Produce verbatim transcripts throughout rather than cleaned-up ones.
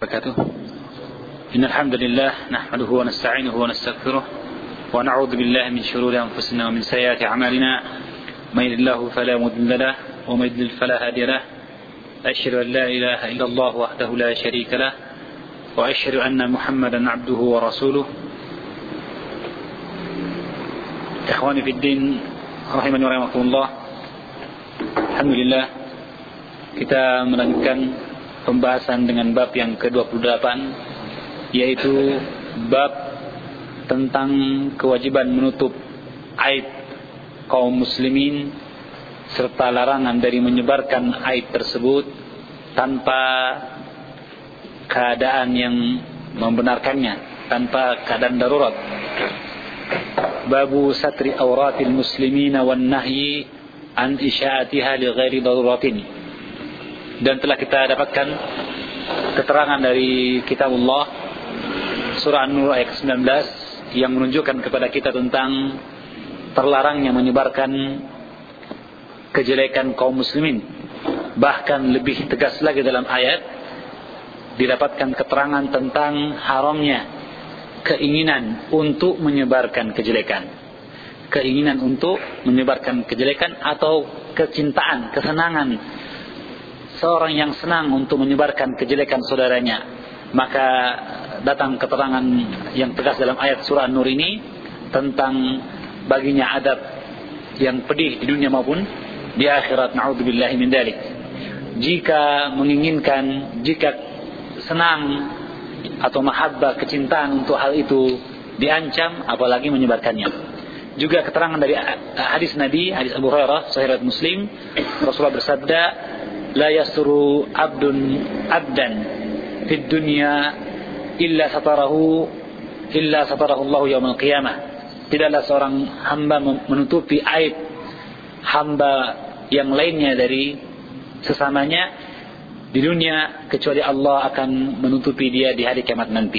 وبركاته. إن الحمد لله نحمده ونستعينه ونستغفره ونعوذ بالله من شرور أنفسنا ومن سيئات أعمالنا من يهده الله فلا مضل له ومن يضلل فلا هادي له أشهد أن لا إله إلا الله وحده لا شريك له وأشهد أن محمدا عبده ورسوله. إخواني في الدين rahimani wa rahimakumullah. Alhamdulillah kita melanjutkan pembahasan dengan bab yang ke dua puluh delapan, yaitu bab tentang kewajiban menutup aib kaum muslimin serta larangan dari menyebarkan aib tersebut tanpa keadaan yang membenarkannya, tanpa keadaan darurat. Babu satri awratil muslimina wan nahyi an isya'atiha li ghairi daruratin. Dan telah kita dapatkan keterangan dari kitabullah surah An-Nur ayat sembilan belas yang menunjukkan kepada kita tentang terlarangnya menyebarkan kejelekan kaum muslimin. Bahkan lebih tegas lagi dalam ayat didapatkan keterangan tentang haramnya keinginan untuk menyebarkan kejelekan. Keinginan untuk menyebarkan kejelekan atau kecintaan, kesenangan seorang yang senang untuk menyebarkan kejelekan saudaranya. Maka datang keterangan yang tegas dalam ayat surah An-Nur ini tentang baginya adab yang pedih di dunia maupun di akhirat. Na'udzubillahi min dzalik. Jika menginginkan, jika senang atau mahabbah, kecintaan untuk hal itu diancam, apalagi menyebarkannya. Juga keterangan dari hadis Nabi, hadis Abu Hurairah sahih riwayat Muslim, Rasulullah bersabda, la yasru abdun abdan fid dunya illa satarahu illa satarahu Allah yaumil qiyamah. Tidaklah seorang hamba menutupi aib hamba yang lainnya dari sesamanya di dunia kecuali Allah akan menutupi dia di hari kiamat nanti.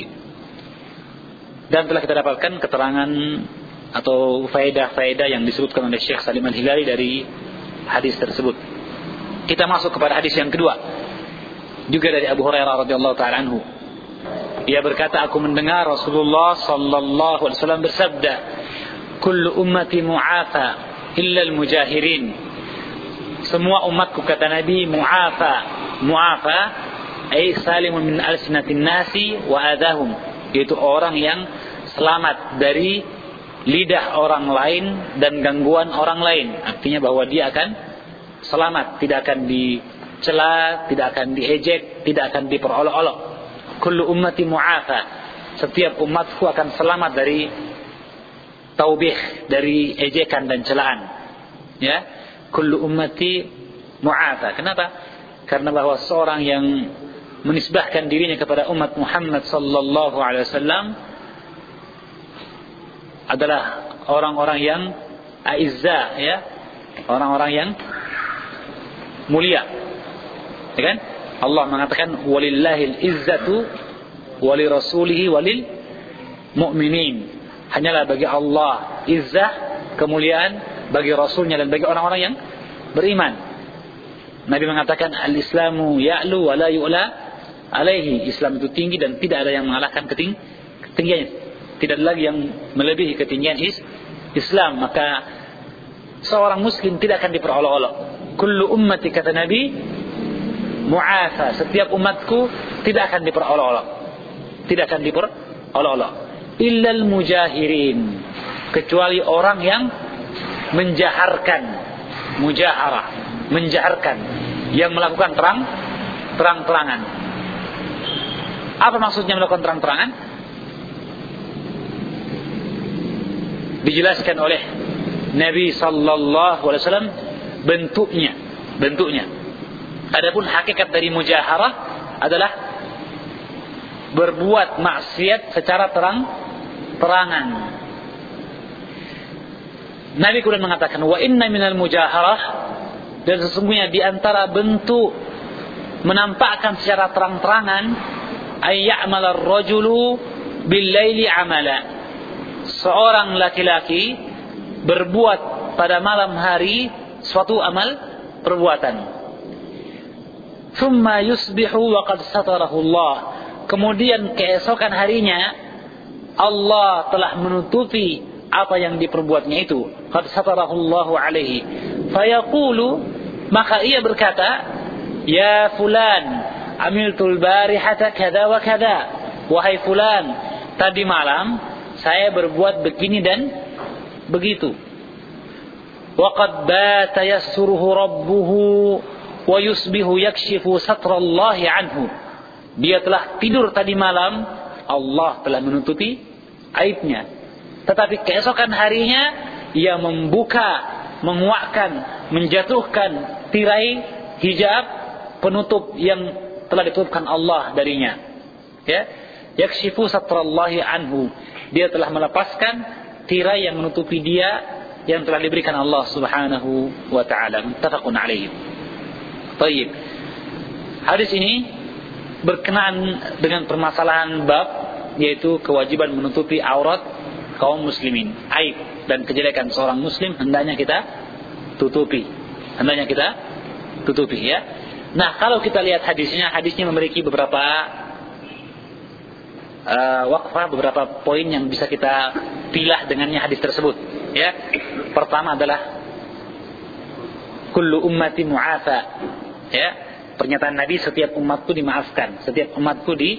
Dan telah kita dapatkan keterangan atau faedah-faedah yang disebutkan oleh Syekh Salim Al-Hilali dari hadis tersebut. Kita masuk kepada hadis yang kedua, juga dari Abu Hurairah radhiyallahu taala anhu. Dia berkata, aku mendengar Rasulullah sallallahu alaihi wasallam bersabda, kullu ummati mu'afa illa al-mujahirin. Semua umatku, kata Nabi, mu'afa. Mu'afa ay salimun min alsinatin nasi wa adahum, yaitu orang yang selamat dari lidah orang lain dan gangguan orang lain. Artinya bahwa dia akan selamat, tidak akan dicela, tidak akan diejek, tidak akan diperolok-olok. Kullu ummati mu'afa, setiap umatku akan selamat dari taubih, dari ejekan dan celaan. Ya, kullu ummati mu'afa. Kenapa? Karena bahwa seorang yang menisbahkan dirinya kepada umat Muhammad sallallahu alaihi wasallam adalah orang-orang yang aizza, ya, orang-orang yang mulia. Ya kan? Allah mengatakan walillahil izzatu wali rasulihi walil mu'minin. Hanyalah bagi Allah izzah, kemuliaan, bagi rasulnya dan bagi orang-orang yang beriman. Nabi mengatakan al-islamu ya'lu wa la yu'la alaihi. Islam itu tinggi dan tidak ada yang mengalahkan keting- ketinggiannya. Tidak ada lagi yang melebihi ketinggian is- Islam. Maka seorang muslim tidak akan diperolok-olok. Kullu ummati, kata Nabi, mu'afa, setiap umatku tidak akan diperolok-olok. Tidak akan diperolok-olok. Illal mujahirin, kecuali orang yang menjaharkan, mujaharah, menjaharkan, yang melakukan terang terang-terangan. Apa maksudnya melakukan terang-terangan? Dijelaskan oleh Nabi sallallahu alaihi wasallam bentuknya, bentuknya. Adapun hakikat dari mujaharah adalah berbuat maksiat secara terang-terangan. Nabi kemudian mengatakan, wa inna minal mujaharah, dan sesungguhnya di antara bentuk menampakkan secara terang-terangan, ay ya'mal ar-rajulu bil-laili 'amala, seorang laki-laki berbuat pada malam hari suatu amal perbuatan. Thumma yusbihu wa qad satarahu Allah, kemudian keesokan harinya Allah telah menutupi apa yang diperbuatnya itu, qad satarahullahu alaihi, fayaqulu, maka ia berkata, ya fulan amiltul barihata kada wa kada, wahai fulan, tadi malam saya berbuat begini dan begitu. Waqad bata yassuruhu rabbuhu wa yusbihu yakshifu satrallahi anhu. Dia telah tidur tadi malam, Allah telah menutupi aibnya. Tetapi keesokan harinya ia membuka, menguakkan, menjatuhkan tirai hijab penutup yang telah ditutupkan Allah darinya. Ya, yakshifu satrallahi anhu. Dia telah melepaskan tirai yang menutupi dia yang telah diberikan Allah Subhanahu wa taala. Muttafaqun alaihi. Baik. Hadis ini berkenaan dengan permasalahan bab, yaitu kewajiban menutupi aurat kaum muslimin. Aib dan kejelekan seorang muslim hendaknya kita tutupi. Hendaknya kita tutupi, ya. Nah, kalau kita lihat hadisnya, hadisnya memiliki beberapa uh, waqfah, beberapa poin yang bisa kita pilah dengannya hadis tersebut, ya. Pertama adalah kullu ummati mu'afa, ya. Pernyataan Nabi, setiap umatku dimaafkan, setiap umatku di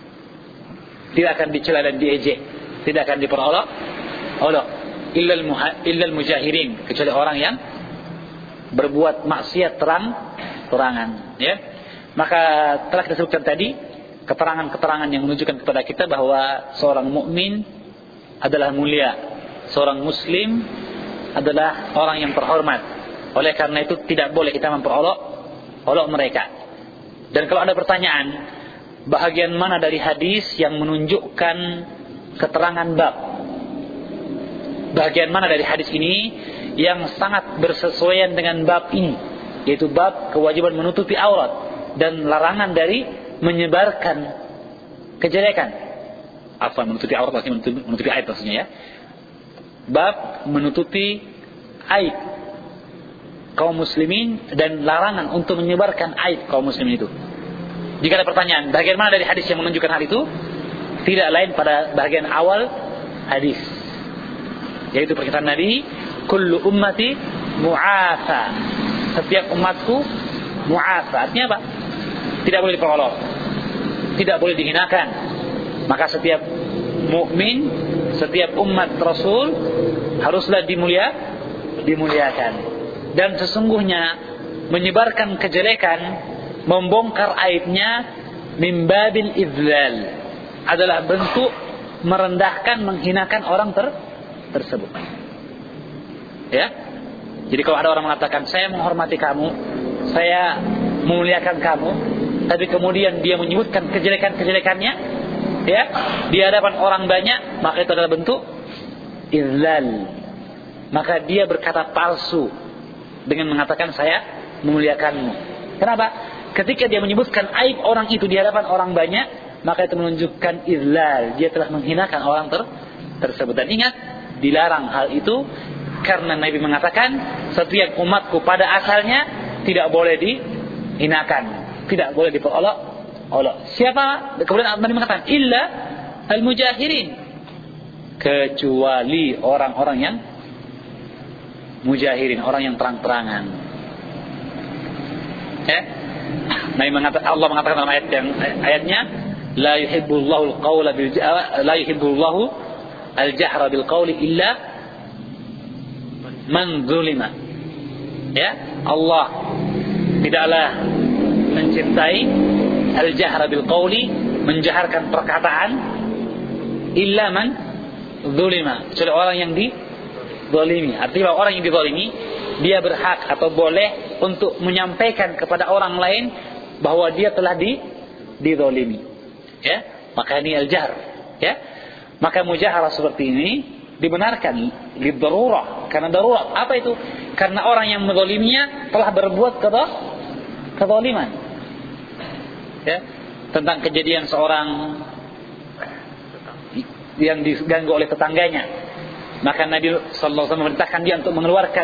tidak akan dicela dan diejek, tidak akan diperolok olok, illal illal mujahirin, kecuali orang yang berbuat maksiat terang-terangan, ya. Maka telah kita sebutkan tadi keterangan-keterangan yang menunjukkan kepada kita bahwa seorang mukmin adalah mulia, seorang muslim adalah orang yang terhormat. Oleh karena itu tidak boleh kita memperolok olok mereka. Dan kalau ada pertanyaan, bahagian mana dari hadis yang menunjukkan keterangan bab? Bahagian mana dari hadis ini yang sangat bersesuaian dengan bab ini, yaitu bab kewajiban menutupi aurat dan larangan dari menyebarkan kejelekan. Apa menutupi aurat, maksudnya menutupi, menutupi aib maksudnya, ya. Bab menutupi aib kaum muslimin dan larangan untuk menyebarkan aib kaum muslimin itu. Jika ada pertanyaan, bagian mana dari hadis yang menunjukkan hal itu? Tidak lain pada bagian awal hadis, yaitu perkataan Nabi, kullu ummati mu'afa, setiap umatku mu'afa. Artinya apa? Tidak boleh diperolok, tidak boleh dihinakan. Maka setiap mukmin, setiap umat Rasul haruslah dimulia, dimuliakan. Dan sesungguhnya menyebarkan kejelekan, membongkar aibnya, min babil idzal, adalah bentuk merendahkan, menghinakan orang ter, tersebut. Ya. Jadi kalau ada orang mengatakan, saya menghormati kamu, saya memuliakan kamu, tapi kemudian dia menyebutkan kejelekan-kejelekannya, ya, di hadapan orang banyak, maka itu adalah bentuk idzal. Maka dia berkata palsu dengan mengatakan saya memuliakanmu. Kenapa? Ketika dia menyebutkan aib orang itu di hadapan orang banyak, maka itu menunjukkan idzal, dia telah menghinakan orang ter, tersebut. Dan ingat, dilarang hal itu karena Nabi mengatakan setiap umatku pada asalnya tidak boleh dihinakan, tidak boleh diperolok olok. Siapa? Kemudian Nabi mengatakan illa al-mujahirin, kecuali orang-orang yang mujahirin, orang yang terang-terangan. Ya. Nabi mengatakan, Allah mengatakan dalam ayat yang ayatnya, la yuhibbullahu al-qawla bil la yuhibbullahu al-jahra bil qawli illa man zulima. Ya, Allah tidaklah mencintai al-jahra bil qawli, menjaharkan perkataan, illa man zulima, kecuali orang yang dizalimi. Artinya orang yang dizalimi, dia berhak atau boleh untuk menyampaikan kepada orang lain bahwa dia telah di dizalimi. Ya, maka ini al-jahr, ya. Maka mujaharah seperti ini dibenarkan lidarurah, karena darurat. Apa itu? Karena orang yang menzaliminya telah berbuat kezaliman. Ya, tentang kejadian seorang yang diganggu oleh tetangganya, maka Nabi sallallahu alaihi wasallam memerintahkan dia untuk mengeluarkan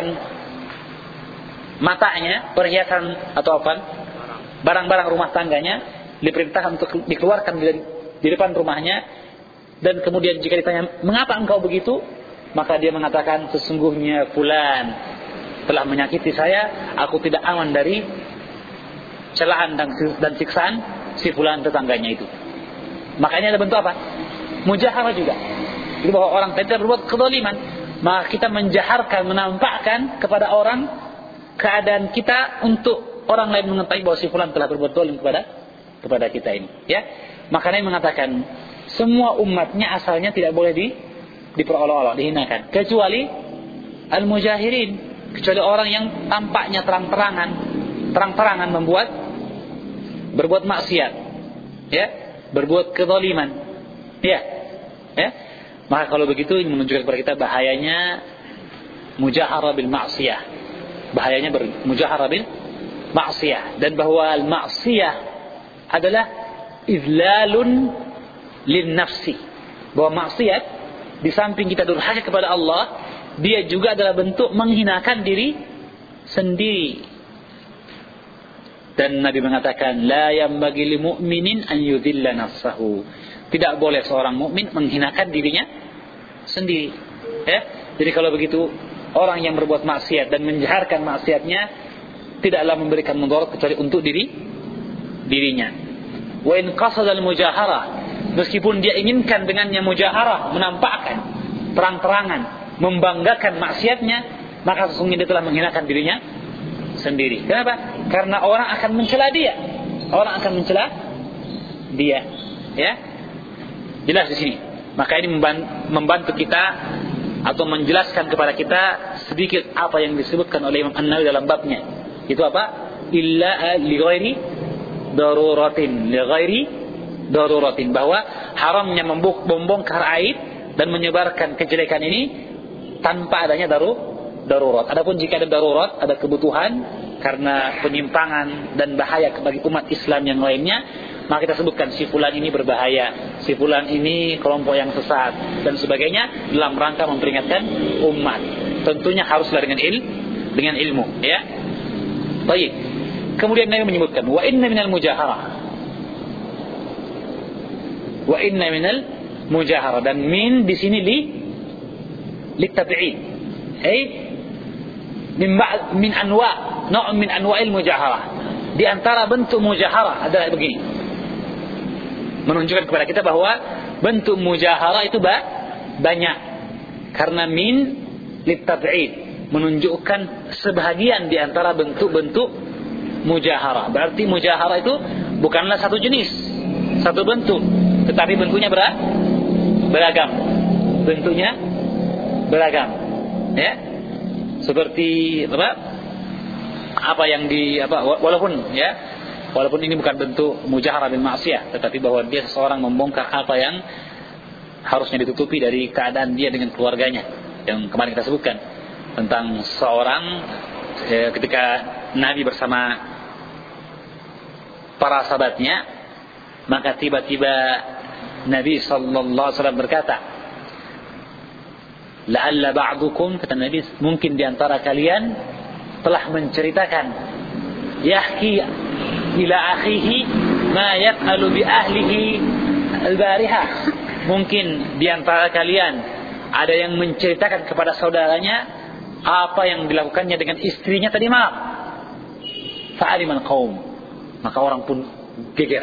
matanya, perhiasan atau apa, barang-barang rumah tangganya, diperintahkan untuk dikeluarkan dari di depan rumahnya, dan kemudian jika ditanya, mengapa engkau begitu? Maka dia mengatakan, sesungguhnya fulan telah menyakiti saya, aku tidak aman dari celaan dan, dan siksaan si fulan tetangganya itu. Makanya ada bentuk apa? Mujaharah juga. Jadi bahwa orang tadi berbuat kezaliman, maka kita menjaharkan, menampakkan kepada orang keadaan kita untuk orang lain mengetahui bahwa si fulan telah berbuat zalim kepada kepada kita ini. Ya, makanya mengatakan semua umatnya asalnya tidak boleh di diperolok-olok, dihinakan, kecuali al-mujahirin, kecuali orang yang tampaknya terang-terangan, terang-terangan membuat berbuat maksiat, ya, berbuat kezaliman, ya, ya. Maka kalau begitu ini menunjukkan kepada kita bahayanya mujaharah bil maksiyah, bahayanya bermujaharah bil maksiyah, dan bahwa al maksiyah adalah izlalun lin nafsi, bahwa maksiat di samping kita durhaka kepada Allah, dia juga adalah bentuk menghinakan diri sendiri. Dan Nabi mengatakan, la yambagi lil mu'minin an yudhilla nafsahu. Tidak boleh seorang mukmin menghinakan dirinya sendiri. Ya? Jadi kalau begitu, orang yang berbuat maksiat dan menjaharkan maksiatnya tidaklah memberikan mudarat kecuali untuk diri dirinya. Wa in qasada al-mujaharah, meskipun dia inginkan dengannya mujaharah, menampakkan terang-terangan, membanggakan maksiatnya, maka sesungguhnya dia telah menghinakan dirinya sendiri. Kenapa? Karena orang akan mencela dia. Orang akan mencela dia. Ya? Jelas di sini. Maka ini membantu kita atau menjelaskan kepada kita sedikit apa yang disebutkan oleh Imam An-Nawawi dalam babnya. Itu apa? Illa li ghairi daruratin, li ghairi daruratin, bahwa haramnya membongkar aib dan menyebarkan kejelekan ini tanpa adanya daru, darurat. Adapun jika ada darurat, ada kebutuhan karena penyimpangan dan bahaya bagi umat Islam yang lainnya, maka kita sebutkan si fulan ini berbahaya, si fulan ini kelompok yang sesat dan sebagainya, dalam rangka memperingatkan umat. Tentunya haruslah dengan il, dengan ilmu, ya. Baik. Kemudian Nabi menyebutkan wa inna minal mujaharah. Wa inna minal mujaharah, dan min di sini li litab'id. Ai min min anwa, na' min anwa'il mujaharah. Di antara bentuk mujaharah adalah begini. Menunjukkan kepada kita bahwa bentuk mujaharah itu ba, banyak. Karena min litab'id menunjukkan sebahagian di antara bentuk-bentuk mujaharah. Berarti mujaharah itu bukanlah satu jenis, satu bentuk, tetapi bentuknya ber, beragam. Bentuknya beragam. Ya. Seperti apa? Apa yang di apa walaupun ya Walaupun ini bukan bentuk mujaharah bil ma'siyah, tetapi bahwa dia seseorang membongkar apa yang harusnya ditutupi dari keadaan dia dengan keluarganya. Yang kemarin kita sebutkan tentang seorang eh, ketika Nabi bersama para sahabatnya, maka tiba-tiba Nabi sallallahu alaihi wasallam berkata, la'alla ba'dukum, kata Nabi, mungkin di antara kalian telah menceritakan yahki ila akhihi ma yaf'alu bi ahlihi al-barihah. Mungkin di antara kalian ada yang menceritakan kepada saudaranya apa yang dilakukannya dengan istrinya tadi malam. Fa'aliman qaum, maka orang pun geger.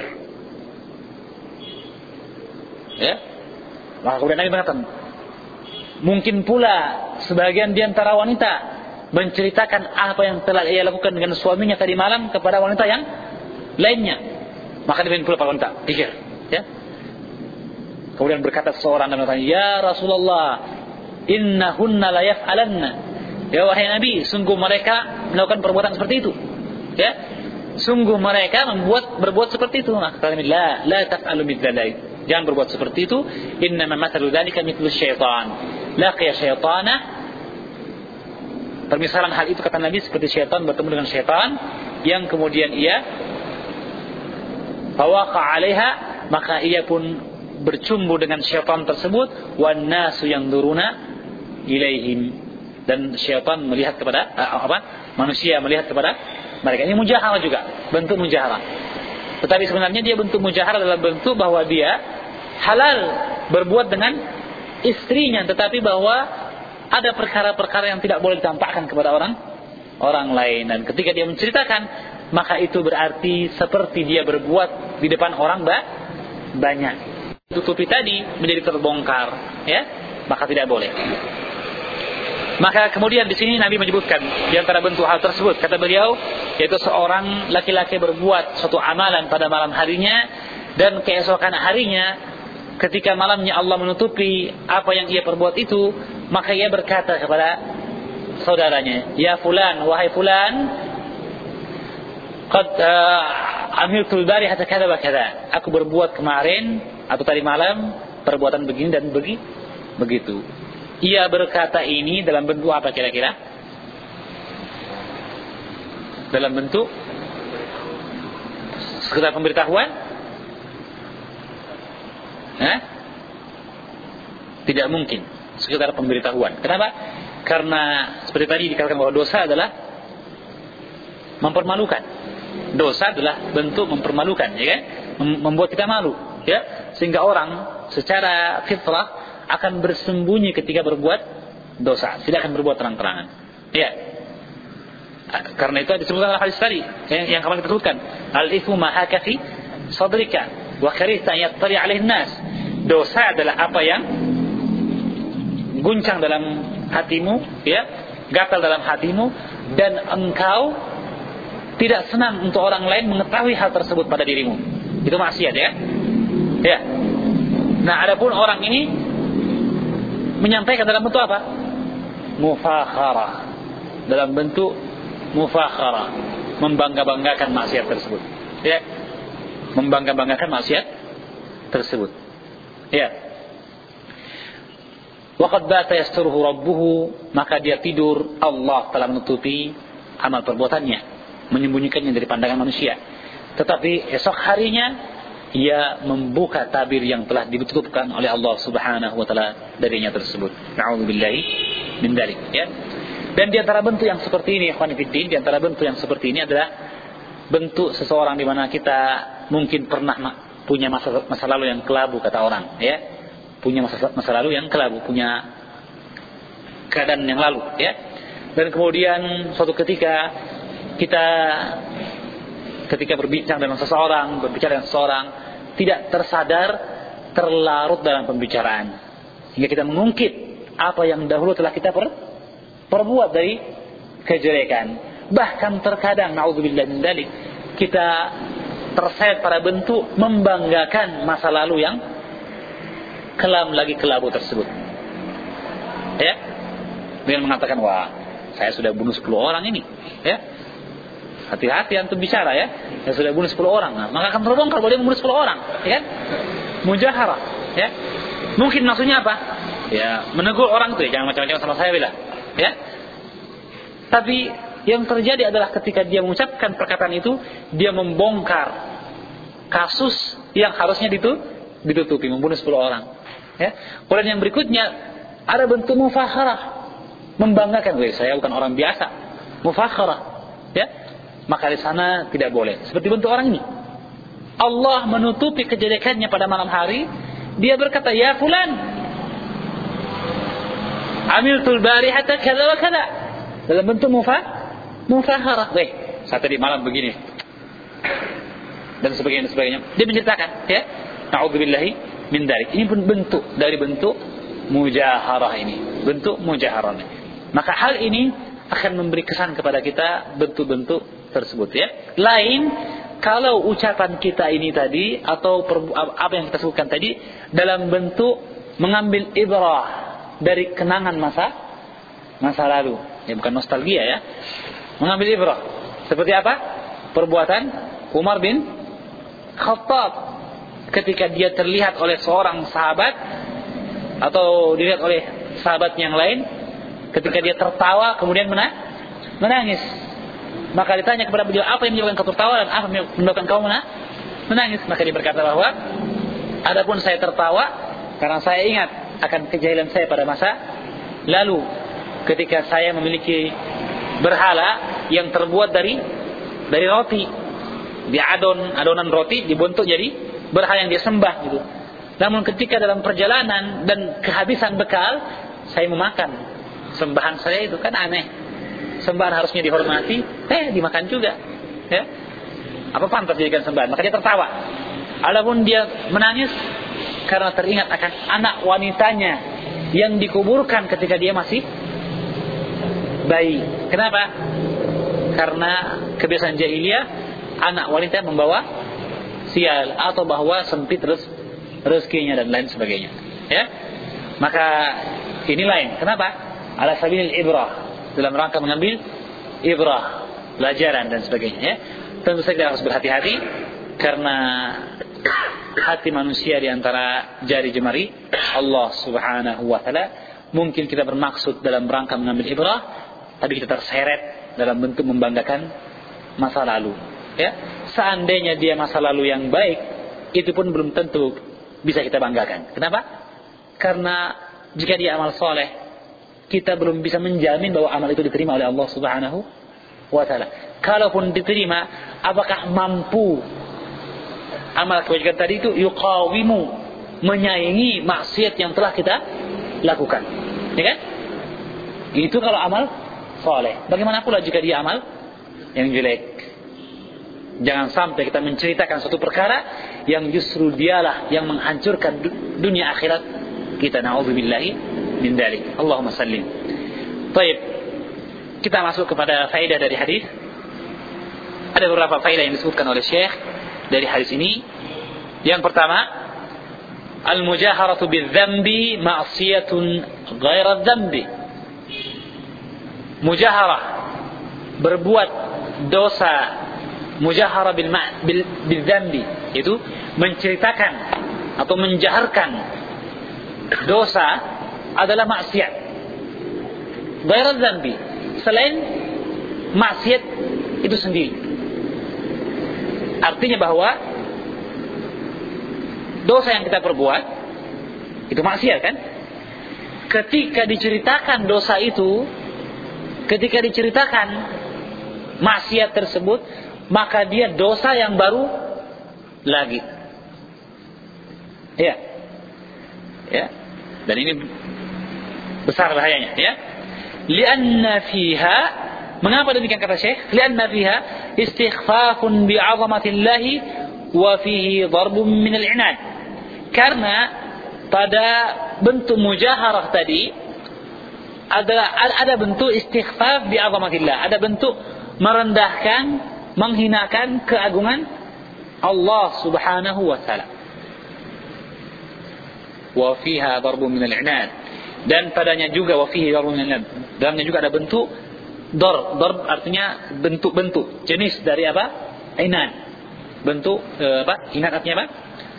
Ya. Maka kemudian Nabi mengatakan, mungkin pula sebagian di antara wanita menceritakan apa yang telah ia lakukan dengan suaminya tadi malam kepada wanita yang lainnya. Maka demikian pula para wanita pikir, ya. Kemudian berkata seorang dan berkata, ya Rasulullah, innahunna la yaf'alanna. Ya wahai Nabi, sungguh mereka melakukan perbuatan seperti itu. Ya, sungguh mereka membuat berbuat seperti itu. Maka kata Nabi, la la taf'alu mithla dzalik. Jangan berbuat seperti itu. Innama mathalu dzalika mithlu syaitan. Laqiya syaitana. Permisalan hal itu kata Nabi seperti syaitan bertemu dengan syaitan yang kemudian ia fawaqa 'alaiha, maka ia pun bercumbu dengan syaitan tersebut, wan nasu yanzuruna ilaihim, dan syaitan melihat kepada apa? Manusia melihat kepada mereka. Ini mujaharah juga, bentuk mujaharah. Tetapi sebenarnya dia bentuk mujaharah dalam bentuk bahwa dia halal berbuat dengan istrinya, tetapi bahwa ada perkara-perkara yang tidak boleh ditampakkan kepada orang orang lain. Dan ketika dia menceritakan, maka itu berarti seperti dia berbuat di depan orang ba- banyak. Tutupi tadi menjadi terbongkar, ya, maka tidak boleh. Maka kemudian di sini Nabi menyebutkan di antara bentuk hal tersebut, kata beliau, yaitu seorang laki-laki berbuat suatu amalan pada malam harinya, dan keesokan harinya ketika malamnya Allah menutupi apa yang ia perbuat itu, maka ia berkata kepada saudaranya, ya fulan, wahai fulan, qad uh, amiltul barihata kadza wa kadza, aku berbuat kemarin atau tadi malam perbuatan begini dan begi begitu. Ia berkata ini dalam bentuk apa kira-kira? Dalam bentuk sekedar pemberitahuan? Hah? Tidak mungkin sekedar pemberitahuan. Kenapa? Karena seperti tadi dikatakan bahwa dosa adalah mempermalukan. Dosa adalah bentuk mempermalukan, ya kan? Membuat kita malu, ya? Sehingga orang secara fitrah akan bersembunyi ketika berbuat dosa, tidak akan berbuat terang-terangan. Ya. Karena itu disebutkan dalam hadis tadi yang, yang kemarin kita sebutkan, al-ithmu ma haka fi sadrika wa karihta an yattali 'alaihi an-nas. Dosa adalah apa yang guncang dalam hatimu, ya, gatal dalam hatimu, dan engkau tidak senang untuk orang lain mengetahui hal tersebut pada dirimu. Itu maksiat, ya. Ya. Nah, adapun orang ini menyampaikan dalam bentuk apa? Mufakharah. Dalam bentuk mufakharah, membangga-banggakan maksiat tersebut. Ya. Membangga-banggakan maksiat tersebut. Ya. Wa qad bata yasturuhu rabbuhu, maka dia tidur, Allah telah menutupi amal perbuatannya, menyembunyikannya dari pandangan manusia. Tetapi esok harinya ia membuka tabir yang telah ditutupkan oleh Allah Subhanahu wa taala darinya tersebut. Na'udzubillahi min dzalik, ya. Dan di antara bentuk yang seperti ini, ikhwan fillah, di antara bentuk yang seperti ini adalah bentuk seseorang di mana kita mungkin pernah punya masa masa lalu yang kelabu, kata orang, ya. Punya masa masa lalu yang kelabu, punya keadaan yang lalu, ya. Dan kemudian suatu ketika kita ketika berbincang dengan seseorang, berbicara dengan seseorang, tidak tersadar terlarut dalam pembicaraan, hingga kita mengungkit apa yang dahulu telah kita per, perbuat dari kejelekan. Bahkan terkadang, na'udzubillah min dzalik, kita terseret pada bentuk membanggakan masa lalu yang kelam lagi kelabu tersebut, ya, dengan mengatakan, wah, saya sudah bunuh sepuluh orang ini, ya. Hati-hati antum bicara, ya. Saya sudah bunuh sepuluh orang. Nah, maka akan terbongkar bahwa dia membunuh sepuluh orang, ya kan? Mujaharah, ya. Mungkin maksudnya apa? Ya, menegur orang itu, ya, jangan macam-macam sama saya bila, ya. Tapi yang terjadi adalah ketika dia mengucapkan perkataan itu, dia membongkar kasus yang harusnya ditutupi, membunuh sepuluh orang, ya. Kemudian yang berikutnya ada bentuk mufakharah, membanggakan, weh, saya bukan orang biasa, mufakharah, ya. Maka di sana tidak boleh. Seperti bentuk orang ini, Allah menutupi kejelekannya pada malam hari, dia berkata, ya fulan, amiltul barihata kadza wa kadza, dalam bentuk mufah mufakharah. Weh, saya tadi malam begini dan sebagainya, sebagainya. Dia menceritakan, ya. Na'udzubillahi min dzalik. Ini pun bentuk dari bentuk mujaharah ini, bentuk mujaharah. Maka hal ini akan memberi kesan kepada kita bentuk-bentuk tersebut, ya. Lain kalau ucapan kita ini tadi atau per, apa yang kita sebutkan tadi dalam bentuk mengambil ibrah dari kenangan masa masa lalu, ya, bukan nostalgia, ya. Mengambil ibrah. Seperti apa? Perbuatan Umar bin Khattab ketika dia terlihat oleh seorang sahabat atau dilihat oleh sahabat yang lain, ketika dia tertawa kemudian menangis. Maka ditanya kepada beliau, apa yang menyebabkan kau tertawa dan apa yang menyebabkan kau menangis? Maka dia berkata bahwa, adapun saya tertawa karena saya ingat akan kejahilan saya pada masa lalu, ketika saya memiliki berhala yang terbuat dari dari roti, di adon adonan roti dibentuk jadi berhala yang dia sembah gitu. Namun ketika dalam perjalanan dan kehabisan bekal, saya memakan sembahan saya itu, kan aneh. Sembahan harusnya dihormati, eh dimakan juga. Ya. Apa pantas dijadikan sembahan? Maka dia tertawa. Adapun dia menangis karena teringat akan anak wanitanya yang dikuburkan ketika dia masih bayi. Kenapa? Karena kebiasaan jahiliyah, anak wanita membawa sial atau bahwa sempit rez- rezekinya dan lain sebagainya. Ya, maka ini lain. Kenapa? Ala sabilil ibrah, dalam rangka mengambil ibrah, pelajaran dan sebagainya. Ya, tentu saja kita harus berhati-hati karena hati manusia di antara jari jemari Allah Subhanahu wa taala. Mungkin kita bermaksud dalam rangka mengambil ibrah, tapi kita terseret dalam bentuk membanggakan masa lalu. Ya, seandainya dia masa lalu yang baik, itu pun belum tentu bisa kita banggakan. Kenapa? Karena jika dia amal soleh, kita belum bisa menjamin bahwa amal itu diterima oleh Allah Subhanahu wa taala. Kalaupun diterima, apakah mampu amal kebajikan tadi itu yuqawimu, menyaingi maksiat yang telah kita lakukan? Ya kan? Itu kalau amal soleh. Bagaimana pula jika dia amal yang jelek? Jangan sampai kita menceritakan suatu perkara yang justru dialah yang menghancurkan dunia akhirat kita. Na'udzubillahi min dzalik. Allahumma sallim. Baik. Kita masuk kepada faedah dari hadis. Ada beberapa faedah yang disebutkan oleh Syekh dari hadis ini. Yang pertama, al-mujaharatu bidzambi ma'siyatun ghaira dzambi. Mujaharah, berbuat dosa, mujahara bil bil bidzambi, itu menceritakan atau menjaharkan dosa adalah maksiat. Ghaira dzambi, selain maksiat itu sendiri. Artinya bahwa dosa yang kita perbuat itu maksiat, kan? Ketika diceritakan dosa itu, ketika diceritakan maksiat tersebut, maka dia dosa yang baru lagi. Ya. Ya. Dan ini besar bahayanya, ya. Lianna fiha, mengapa demikian kata Syekh? Lianna fiha istighfafun bi'azamatillahi wa fihi darbun min al-'inad. Karena pada bentuk mujaharah tadi adalah ada bentuk istighfaf bi'azamatillah, ada bentuk merendahkan, menghinakan keagungan Allah Subhanahu wa taala. Wa fiha darbun min al-'inad, dan padanya juga wa fihi darbun min al-'inad, dalamnya juga ada bentuk dar. Darb artinya bentuk-bentuk, jenis dari apa? Inad. Bentuk uh, apa? Inad artinya apa?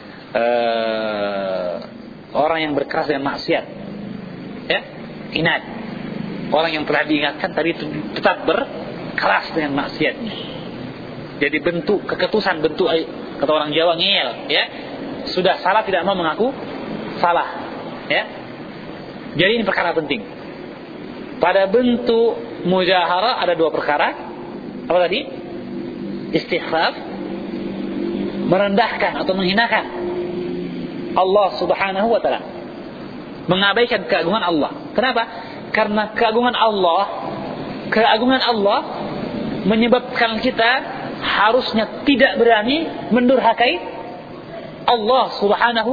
Uh, orang yang berkeras dengan maksiat. Ya, inad. Orang yang telah diingatkan tadi tetap berkeras dengan maksiatnya. Jadi bentuk keketusan, bentuk kata orang Jawa ngeyel, ya. Sudah salah tidak mau mengaku salah, ya. Jadi ini perkara penting. Pada bentuk mujahara ada dua perkara. Apa tadi? Istighfar, merendahkan atau menghinakan Allah Subhanahu wa taala, mengabaikan keagungan Allah. Kenapa? Karena keagungan Allah, keagungan Allah menyebabkan kita harusnya tidak berani mendurhakai Allah Subhanahu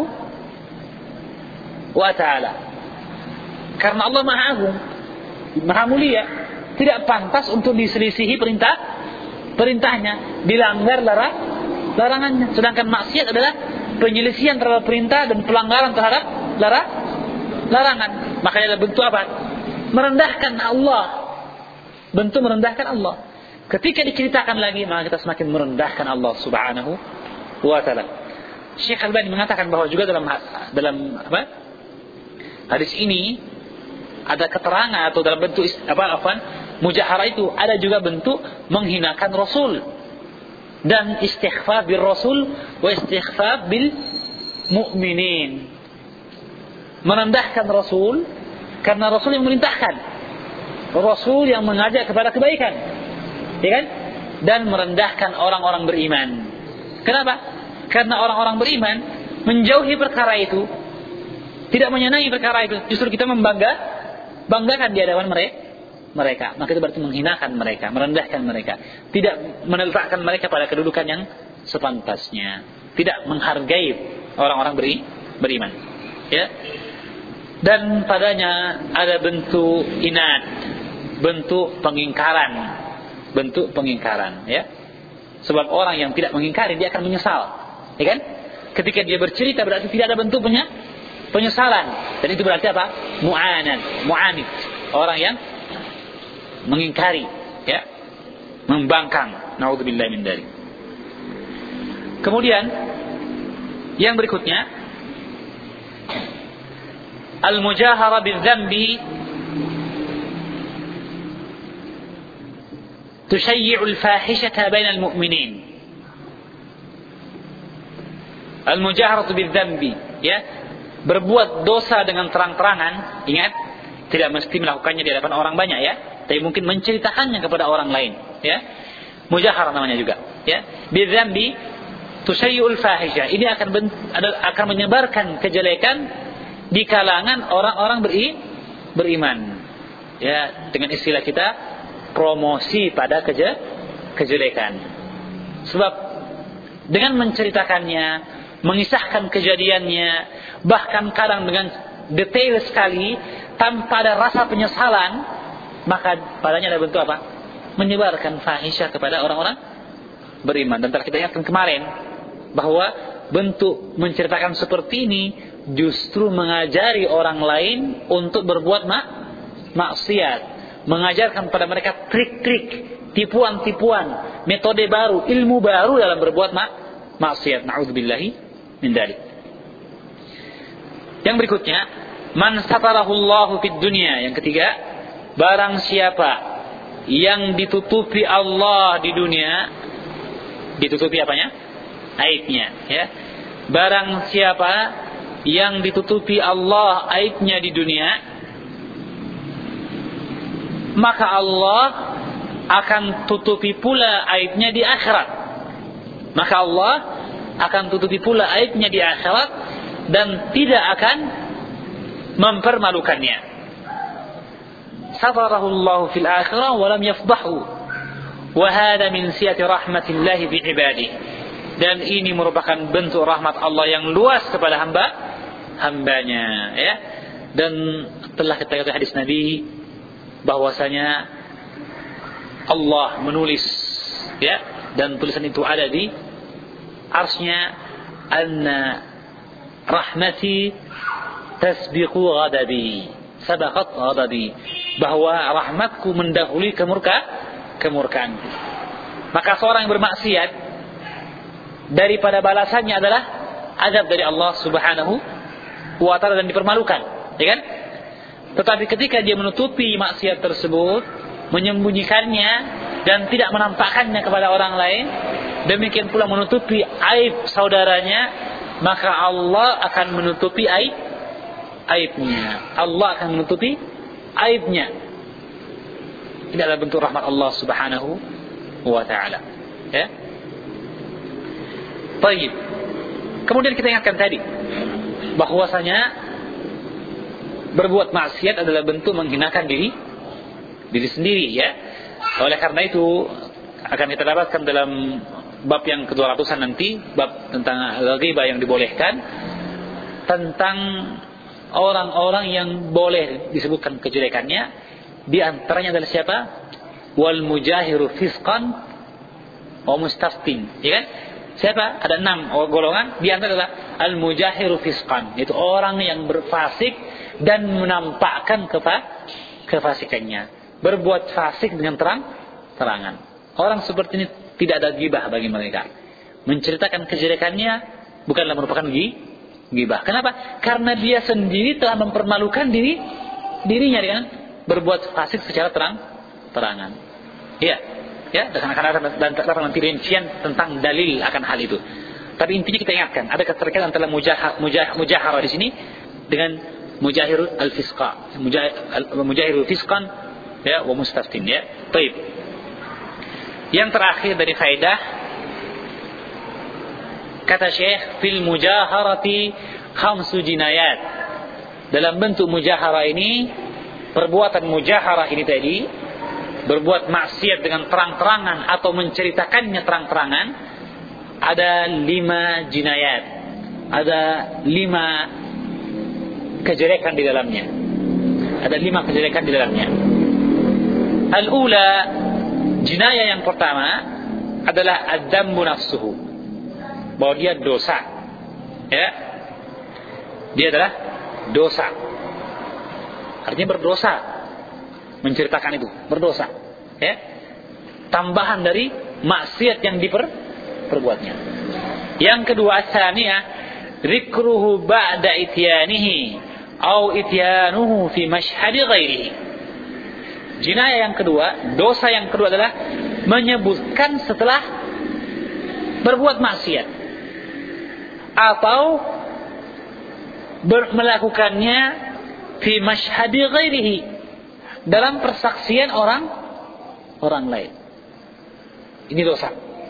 wa taala. Karena Allah Maha Agung, Maha Mulia, tidak pantas untuk diselisihi perintah perintahnya, dilanggar larang larangannya. Sedangkan maksiat adalah penyelisihan terhadap perintah dan pelanggaran terhadap larang larangan. Makanya ada bentuk apa? Merendahkan Allah. Bentuk merendahkan Allah. Ketika diceritakan lagi, maka kita semakin merendahkan Allah Subhanahu wa taala. Syekh Al-Albani mengatakan bahwa juga dalam dalam apa? Hadis ini ada keterangan atau dalam bentuk apa apa? Mujaharah itu ada juga bentuk menghinakan Rasul dan istighfar bil Rasul wa istighfar bil mu'minin. Merendahkan Rasul karena Rasul yang memerintahkan, Rasul yang mengajak kepada kebaikan, ya kan? Dan merendahkan orang-orang beriman. Kenapa? Karena orang-orang beriman menjauhi perkara itu, tidak menyenangi perkara itu, justru kita membangga, banggakan di hadapan mereka, mereka, maka itu berarti menghinakan mereka, merendahkan mereka, tidak meletakkan mereka pada kedudukan yang sepantasnya, tidak menghargai orang-orang beri, beriman, ya. Dan padanya ada bentuk inat, bentuk pengingkaran, bentuk pengingkaran, ya. Sebab orang yang tidak mengingkari dia akan menyesal, ya kan? Ketika dia bercerita berarti tidak ada bentuk penyesalan, dan itu berarti apa? Mu'anad, mu'anid, orang yang mengingkari, ya, membangkang. Naudzubillah min dzalik. Kemudian yang berikutnya, al-mujahara bil-dzambi tushayyi'u al-fahishata bainal mu'minin. Al-mujaharatu bil-dzambi, ya, berbuat dosa dengan terang-terangan. Ingat, tidak mesti melakukannya di hadapan orang banyak, ya, tapi mungkin menceritakannya kepada orang lain, ya. Mujahara namanya juga, ya. Bil-dzambi tushayyi'u al-fahisha. Ini akan akan menyebarkan kejelekan di kalangan orang-orang beri, beriman, ya, dengan istilah kita promosi pada keje, kejelekan. Sebab dengan menceritakannya, mengisahkan kejadiannya, bahkan kadang dengan detail sekali tanpa ada rasa penyesalan, maka padanya ada bentuk apa? Menyebarkan fahisyah kepada orang-orang beriman. Dan telah kita ingatkan kemarin bahwa bentuk menceritakan seperti ini justru mengajari orang lain untuk berbuat mak maksiat, mengajarkan pada mereka trik-trik, tipuan-tipuan, metode baru, ilmu baru dalam berbuat mak maksiat. Na'udzubillahi min dzalik. Yang berikutnya, man satarahullahu fid dunya. Yang ketiga, barang siapa yang ditutupi Allah di dunia, ditutupi apanya? Aibnya, ya. Barang siapa yang ditutupi Allah aibnya di dunia, maka Allah akan tutupi pula aibnya di akhirat. Maka Allah akan tutupi pula aibnya di akhirat dan tidak akan mempermalukannya. Satarahu Allah fil akhirah wa lam yafdahu. Wa hadha min siyati rahmatillahi bi ibadihi. Dan ini merupakan bentuk rahmat Allah yang luas kepada hamba hambanya, ya. Dan telah kita katakan hadis Nabi bahwasanya Allah menulis, ya, dan tulisan itu ada di arsy-Nya, anna rahmati tasbiqu ghadabi, sabaqat ghadabi, bahwa rahmatku mendahului kemurka kemurkaanku. Maka seorang yang bermaksiat, daripada balasannya adalah azab dari Allah Subhanahu wa ta'ala dan dipermalukan, ya kan? Tetapi ketika dia menutupi maksiat tersebut, menyembunyikannya dan tidak menampakkannya kepada orang lain, demikian pula menutupi aib saudaranya, maka Allah akan menutupi aib aibnya. Allah akan menutupi aibnya. Ini adalah bentuk rahmat Allah Subhanahu wa ta'ala, ya. Baik. Kemudian kita ingatkan tadi bahwasanya berbuat maksiat adalah bentuk menghinakan diri diri sendiri, ya. Oleh karena itu akan kita dapatkan dalam bab yang kedua ratusan nanti, bab tentang ghibah yang dibolehkan, tentang orang-orang yang boleh disebutkan kejelekannya. Di antaranya adalah siapa? Wal mujahiru fisqan wa mustaftin, ya kan? Siapa? Ada enam golongan. Di antara adalah al-mujahiru fisqan, itu orang yang berfasik dan menampakkan kefa- kefasikannya, berbuat fasik dengan terang-terangan. Orang seperti ini tidak ada ghibah bagi mereka. Menceritakan kejelekannya bukanlah merupakan ghibah. Kenapa? Karena dia sendiri telah mempermalukan diri dirinya dengan berbuat fasik secara terang-terangan. Iya. Ya, dan akan ada dan terdapat nanti rincian tentang dalil akan hal itu. Tapi intinya kita ingatkan, ada keterkaitan antara mujahara mujah, mujahara di sini dengan mujahirul al-fisqa, mujahirul fisqan, ya, wa mustaftin, ya. Baik. Yang terakhir dari faedah, Kata Syekh, fil mujaharati khamsu jinayat. Dalam bentuk mujaharah ini, perbuatan mujaharah ini tadi, berbuat maksiat dengan terang-terangan atau menceritakannya terang-terangan, ada lima jinayat, ada lima kejelekan di dalamnya. Ada lima kejelekan di dalamnya. Al-ula, jinayah yang pertama adalah ad-dammu nafsuhu, bahwa dia dosa. Ya, dia adalah dosa. Artinya berdosa menceritakan itu, berdosa. Ya, tambahan dari maksiat yang diperbuatnya. Yang kedua, tsaniyah, dzikruhu ba'da ityanihi au ityanuhu fi mashhadi ghairihi. Jinayah yang kedua, dosa yang kedua adalah menyebutkan setelah berbuat maksiat atau ber- melakukannya fi mashhadi ghairihi, dalam persaksian orang orang lain. Ini dosa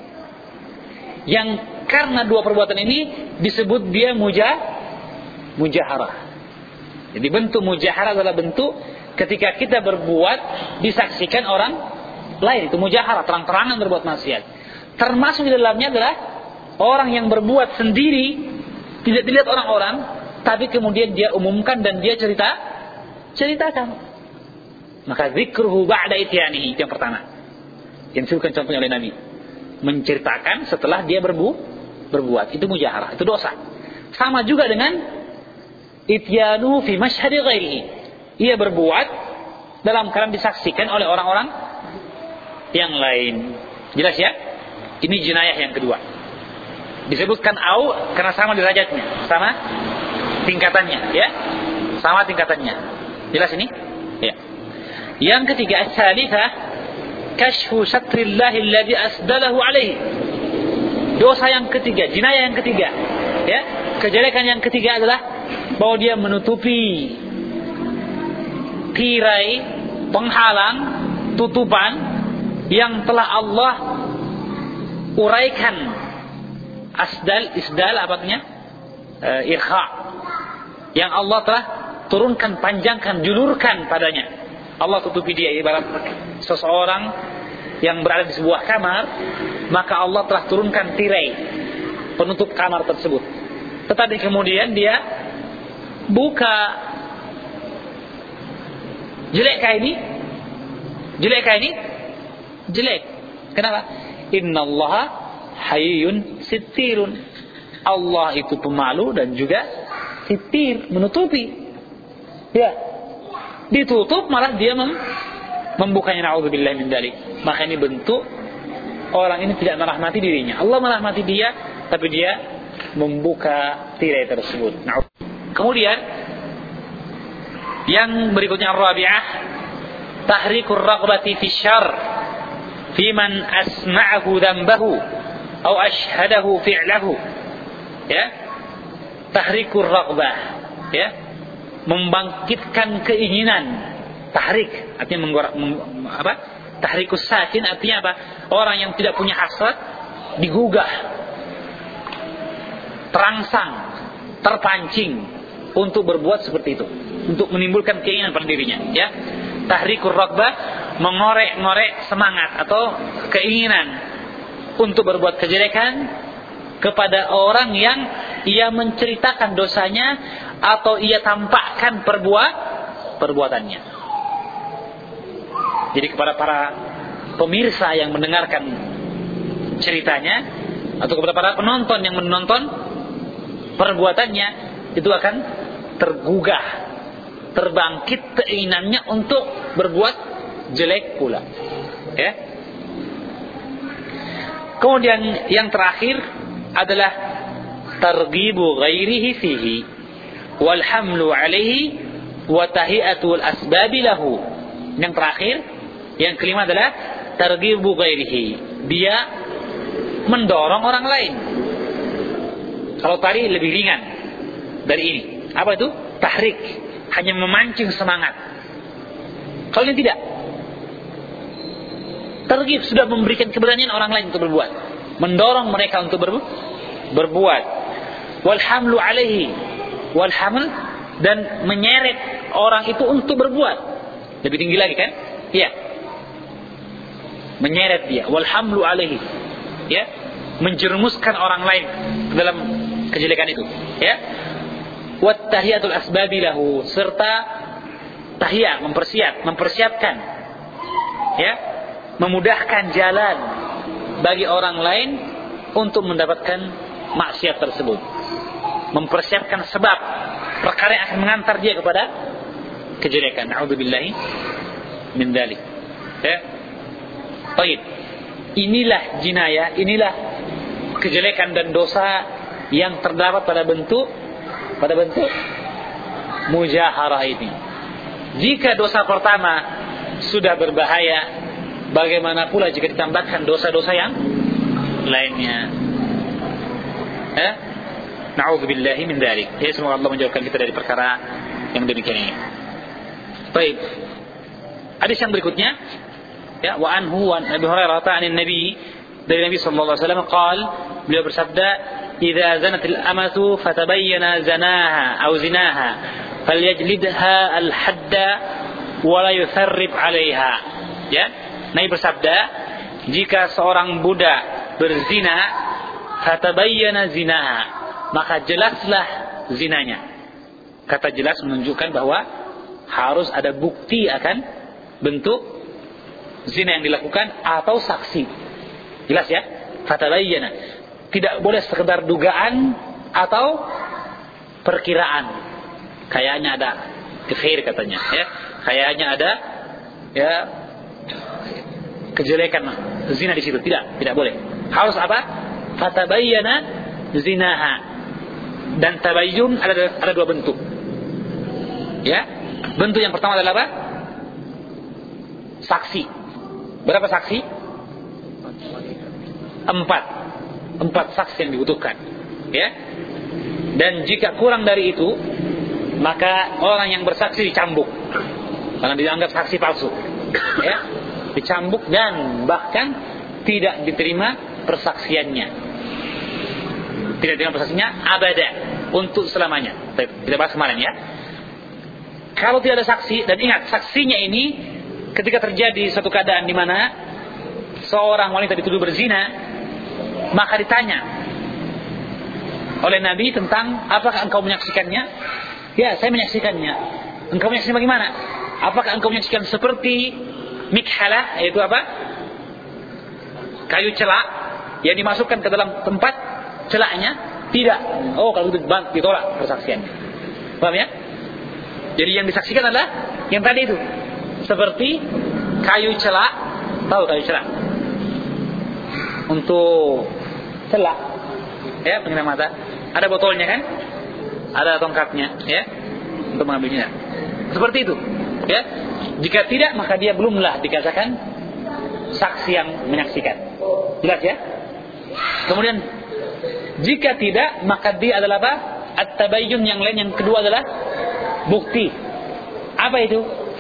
yang karena dua perbuatan ini disebut dia mujah mujaharah. Jadi bentuk mujaharah adalah bentuk ketika kita berbuat disaksikan orang lain, itu mujaharah, terang-terangan berbuat maksiat. Termasuk di dalamnya adalah orang yang berbuat sendiri, tidak dilihat orang-orang, tapi kemudian dia umumkan dan dia cerita ceritakan. Maka zikruhu ba'da ityanihi, itu yang pertama, yang disebutkan contohnya oleh Nabi, menceritakan setelah dia berbu berbuat, itu mujaharah, itu dosa. Sama juga dengan ityanu fi mashhadi ghairihi, ia berbuat dalam keadaan disaksikan oleh orang-orang yang lain. Jelas ya? Ini jinayah yang kedua. Disebutkan au karena sama derajatnya, sama tingkatannya, ya, sama tingkatannya. Jelas ini? Ya. Yang ketiga, as-salitsah, kashfu satrillahi alladhi asdalahu alaihi. Dosa yang ketiga, jinayah yang ketiga, ya, kejelekan yang ketiga adalah bahwa dia menutupi tirai, penghalang, tutupan yang telah Allah uraikan. Asdal, isdal apa artinya? E, irkha. Yang Allah telah turunkan, panjangkan, julurkan padanya. Allah tutupi dia, ibarat seseorang yang berada di sebuah kamar, maka Allah telah turunkan tirai penutup kamar tersebut. Tetapi kemudian dia buka. Jelekkah ini? Jelekkah ini? Jelek. Kenapa? Innallaha hayyun sittirun. Allah itu pemalu dan juga sitir, menutupi. Ya. Ditutup malah dia mem- membukanya, na'udzubillahi min dzalik. Maka ini bentuk orang ini tidak merahmati dirinya. Allah merahmati dia, tapi dia membuka tirai tersebut. Nah, kemudian yang berikutnya, ar-rabi'ah, tahrikur raqbati fi syarr fi man asma'ahu dhanbahu atau ashhadahu fi'lahu. Ya. Tahrikur raqbah, ya. Membangkitkan keinginan. Tahrik artinya menggorek, mem, apa? Tahrikus sakin artinya apa? Orang yang tidak punya hasrat digugah, terangsang, terpancing untuk berbuat seperti itu, untuk menimbulkan keinginan pada dirinya, ya. Tahrikur raqbah, mengorek-ngorek semangat atau keinginan untuk berbuat kejelekan kepada orang yang ia menceritakan dosanya atau ia tampakkan perbuat perbuatannya. Jadi kepada para pemirsa yang mendengarkan ceritanya atau kepada para penonton yang menonton perbuatannya, itu akan tergugah, terbangkit keinginannya untuk berbuat jelek pula. Ya. Kemudian yang terakhir adalah targhibu ghairihi fihi wal hamlu alaihi wa tahiyatul asbab lahu. Yang terakhir, yang kelima adalah targhibu ghairihi. Dia mendorong orang lain. Kalau tadi lebih ringan dari ini. Apa itu? Tahrik, hanya memancing semangat. Kalau ini tidak. Targhib sudah memberikan keberanian orang lain untuk berbuat, mendorong mereka untuk berbu- berbuat. Wal hamlu alaihi, wal haml, dan menyeret orang itu untuk berbuat. Lebih tinggi lagi kan? Iya. Menyeret dia, wal hamlu alaihi. Ya, menjerumuskan orang lain dalam kejelekan itu, ya. Wat tahiyatul asbabi lahu, serta tahiyah, mempersiap, mempersiapkan, ya, memudahkan jalan bagi orang lain untuk mendapatkan maksiat tersebut. Mempersiapkan sebab perkara yang akan mengantar dia kepada kejelekan. Na'udzubillahi min dzalik. Ya. Baik. Inilah jinayah, inilah kejelekan dan dosa yang terdapat pada bentuk pada bentuk mujaharah ini. Jika dosa pertama sudah berbahaya, bagaimana pula jika ditambahkan dosa-dosa yang lainnya? Eh? Na'udzubillahi min dzalik. Ya, semoga Allah menjauhkan kita dari perkara yang demikian ini. Baik. Hadis yang berikutnya, ya, wa anhu wa Abi Hurairah ta'anin Nabi, dari Nabi sallallahu alaihi wasallam qaal, beliau bersabda, "Idza zanatil amatu fatabayyana zanaha aw zinaha falyajlidha al-hadda wa la yutharrib 'alaiha." Ya, Nabi bersabda, jika seorang budak berzina, fatabayyana zinaha, maka jelaslah zinanya. Kata jelas menunjukkan bahwa harus ada bukti akan bentuk zina yang dilakukan atau saksi. Jelas ya? Fatabayyana. Tidak boleh sekedar dugaan atau perkiraan. Kayaknya ada khair katanya, ya. Kayaknya ada ya kejelekan zina di situ. Tidak, tidak boleh. Harus apa? Fatabayyana zinaha. Dan tabayyun ada ada dua bentuk. Ya. Bentuk yang pertama adalah apa? Saksi. Berapa saksi? Empat. Empat saksi yang dibutuhkan. Ya. Dan jika kurang dari itu, maka orang yang bersaksi dicambuk. Karena dianggap saksi palsu. Ya. Dicambuk dan bahkan tidak diterima persaksiannya. Tidak diterima persaksiannya abada, untuk selamanya. Kita bahas kemarin ya. Kalau tidak ada saksi, dan ingat saksinya ini ketika terjadi suatu keadaan di mana seorang wanita dituduh berzina, maka ditanya oleh Nabi tentang apakah engkau menyaksikannya? Ya, saya menyaksikannya. Engkau menyaksikan bagaimana? Apakah engkau menyaksikan seperti mikhalah, yaitu apa? Kayu celak yang dimasukkan ke dalam tempat celaknya? Tidak. Oh, kalau itu ditolak persaksiannya. Paham ya? Jadi yang disaksikan adalah yang tadi itu. Seperti kayu celak. Tahu kayu celak? Untuk celak, ya, pengenai mata. Ada botolnya kan? Ada tongkatnya, ya, untuk mengambilnya. Seperti itu, ya. Jika tidak, maka dia belumlah dikatakan saksi yang menyaksikan. Jelas ya? Kemudian jika tidak, maka dia adalah apa? At-tabayyun, yang lain, yang kedua adalah bukti. Apa itu?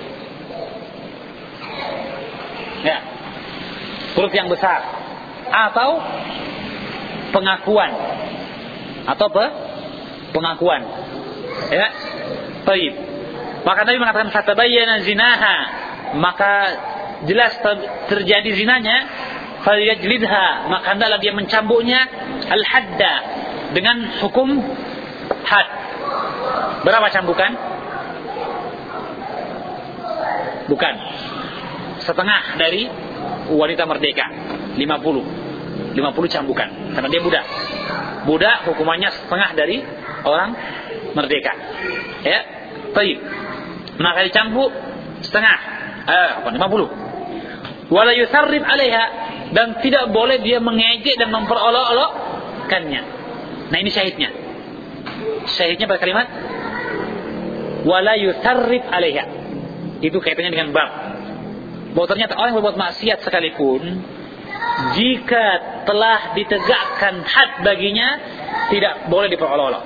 Ya, perut yang besar, atau pengakuan, atau apa? Pengakuan. Ya, baik. Maka Nabi mengatakan fatabayyana zinaha, maka jelas terjadi zinanya, falyajlidha, maka hendaklah dia mencambuknya al-hadda, dengan hukum had. Berapa cambukan? Bukan. Setengah dari wanita merdeka. lima puluh. lima puluh cambukan. Karena dia budak. Budak hukumannya setengah dari orang merdeka. Ya. Baik. Maka dicambuk setengah. Eh, apa? lima puluh. Wala yusarrib 'alaiha, dan tidak boleh dia mengejek dan memperolok-olokkannya. Nah, ini syahidnya. Syahidnya pada kalimat wala yusarrib 'alaiha. Itu kaitannya dengan bab. Bahwa ternyata orang yang berbuat maksiat sekalipun, jika telah ditegakkan had baginya, tidak boleh diperolok-olok.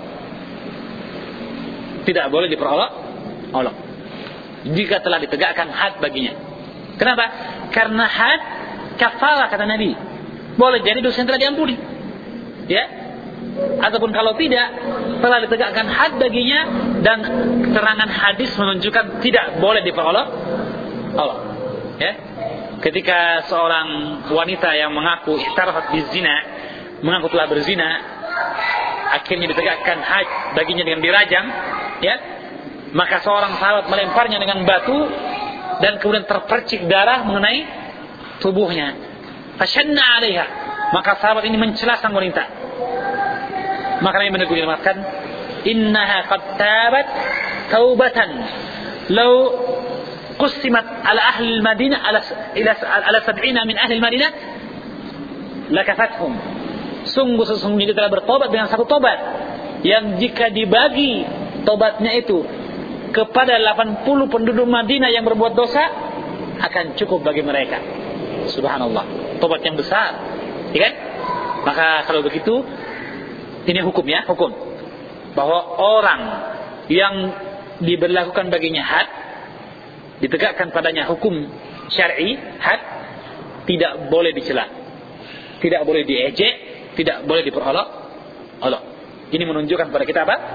Tidak boleh diperolok-olok. Jika telah ditegakkan had baginya. Kenapa? Karena had kafarah, kata Nabi. Boleh jadi dosa yang telah diampuni. Ya. Ataupun kalau tidak, telah ditegakkan had baginya, dan keterangan hadis menunjukkan tidak boleh diperolok Allah. Ya. Ketika seorang wanita yang mengaku ihtarafat bizina, mengaku telah berzina, akhirnya ditegakkan had baginya dengan dirajam, ya, maka seorang sahabat melemparnya dengan batu dan kemudian terpercik darah mengenai tubuhnya. Fashanna 'alaiha, maka sahabat ini mencela sang wanita. Maka Nabi menegur dia mengatakan, innaha qad tabat taubatan law qusimat ala ahli al-Madinah ala ila ala sab'ina min ahli al-Madinah lakafathum. Sungguh sesungguhnya dia telah bertobat dengan satu tobat yang jika dibagi tobatnya itu kepada delapan puluh penduduk Madinah yang berbuat dosa akan cukup bagi mereka. Subhanallah, tobat yang besar, ya kan? Maka kalau begitu, ini hukum ya, hukum bahwa orang yang diberlakukan baginya had, ditegakkan padanya hukum syar'i had, tidak boleh dicela, tidak boleh diejek, tidak boleh diperolok olok. Ini menunjukkan kepada kita apa?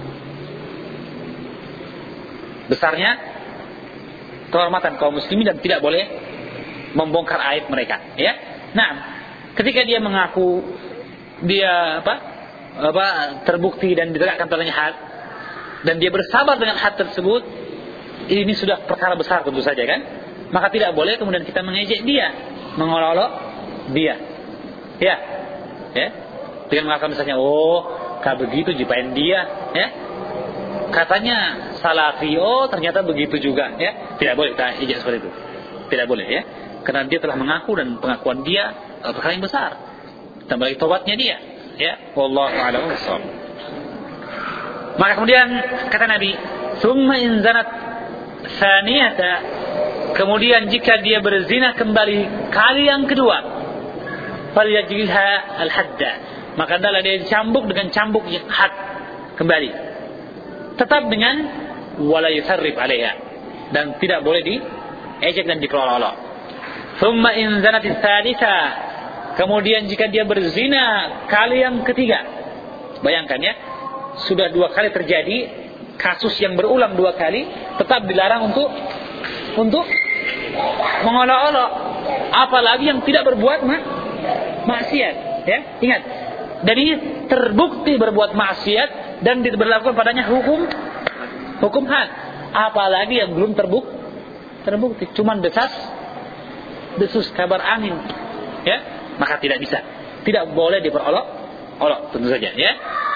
Besarnya kehormatan kaum muslimin dan tidak boleh membongkar aib mereka, ya. Nah, ketika dia mengaku dia apa? apa terbukti dan ditegakkan padanya had, dan dia bersabar dengan had tersebut, ini sudah perkara besar tentu saja kan. Maka tidak boleh kemudian kita mengejek dia, mengolok-olok dia, ya, ya, dengan mengatakan misalnya, oh, kah begitu jipain dia, ya, katanya salafi, oh ternyata begitu juga, ya. Tidak boleh kita ejek seperti itu, tidak boleh, ya, karena dia telah mengaku dan pengakuan dia perkara yang besar, tambah lagi tobatnya dia, ya. Wallahu a'lam bishawab. Maka kemudian kata Nabi, "Tsumma in zanat tsaniyata," kemudian jika dia berzina kembali kali yang kedua, falyajilha al-hadda, maka adalah dia dicambuk dengan cambuk yang had kembali, tetap dengan wala yusarrif 'alaiha, dan tidak boleh diejek dan diperolok-olok. "Tsumma in zanat tsalitsah," kemudian jika dia berzina kali yang ketiga, bayangkan ya, sudah dua kali terjadi kasus yang berulang dua kali, tetap dilarang untuk untuk mengolok-olok, apalagi yang tidak berbuat mak maksiat, ya. Ingat, dan ini terbukti berbuat maksiat dan diberlakukan padanya hukum hukum had, apalagi yang belum terbukti terbukti cuman desas desus kabar angin, ya, maka tidak bisa, tidak boleh diperolok-olok tentu saja, ya.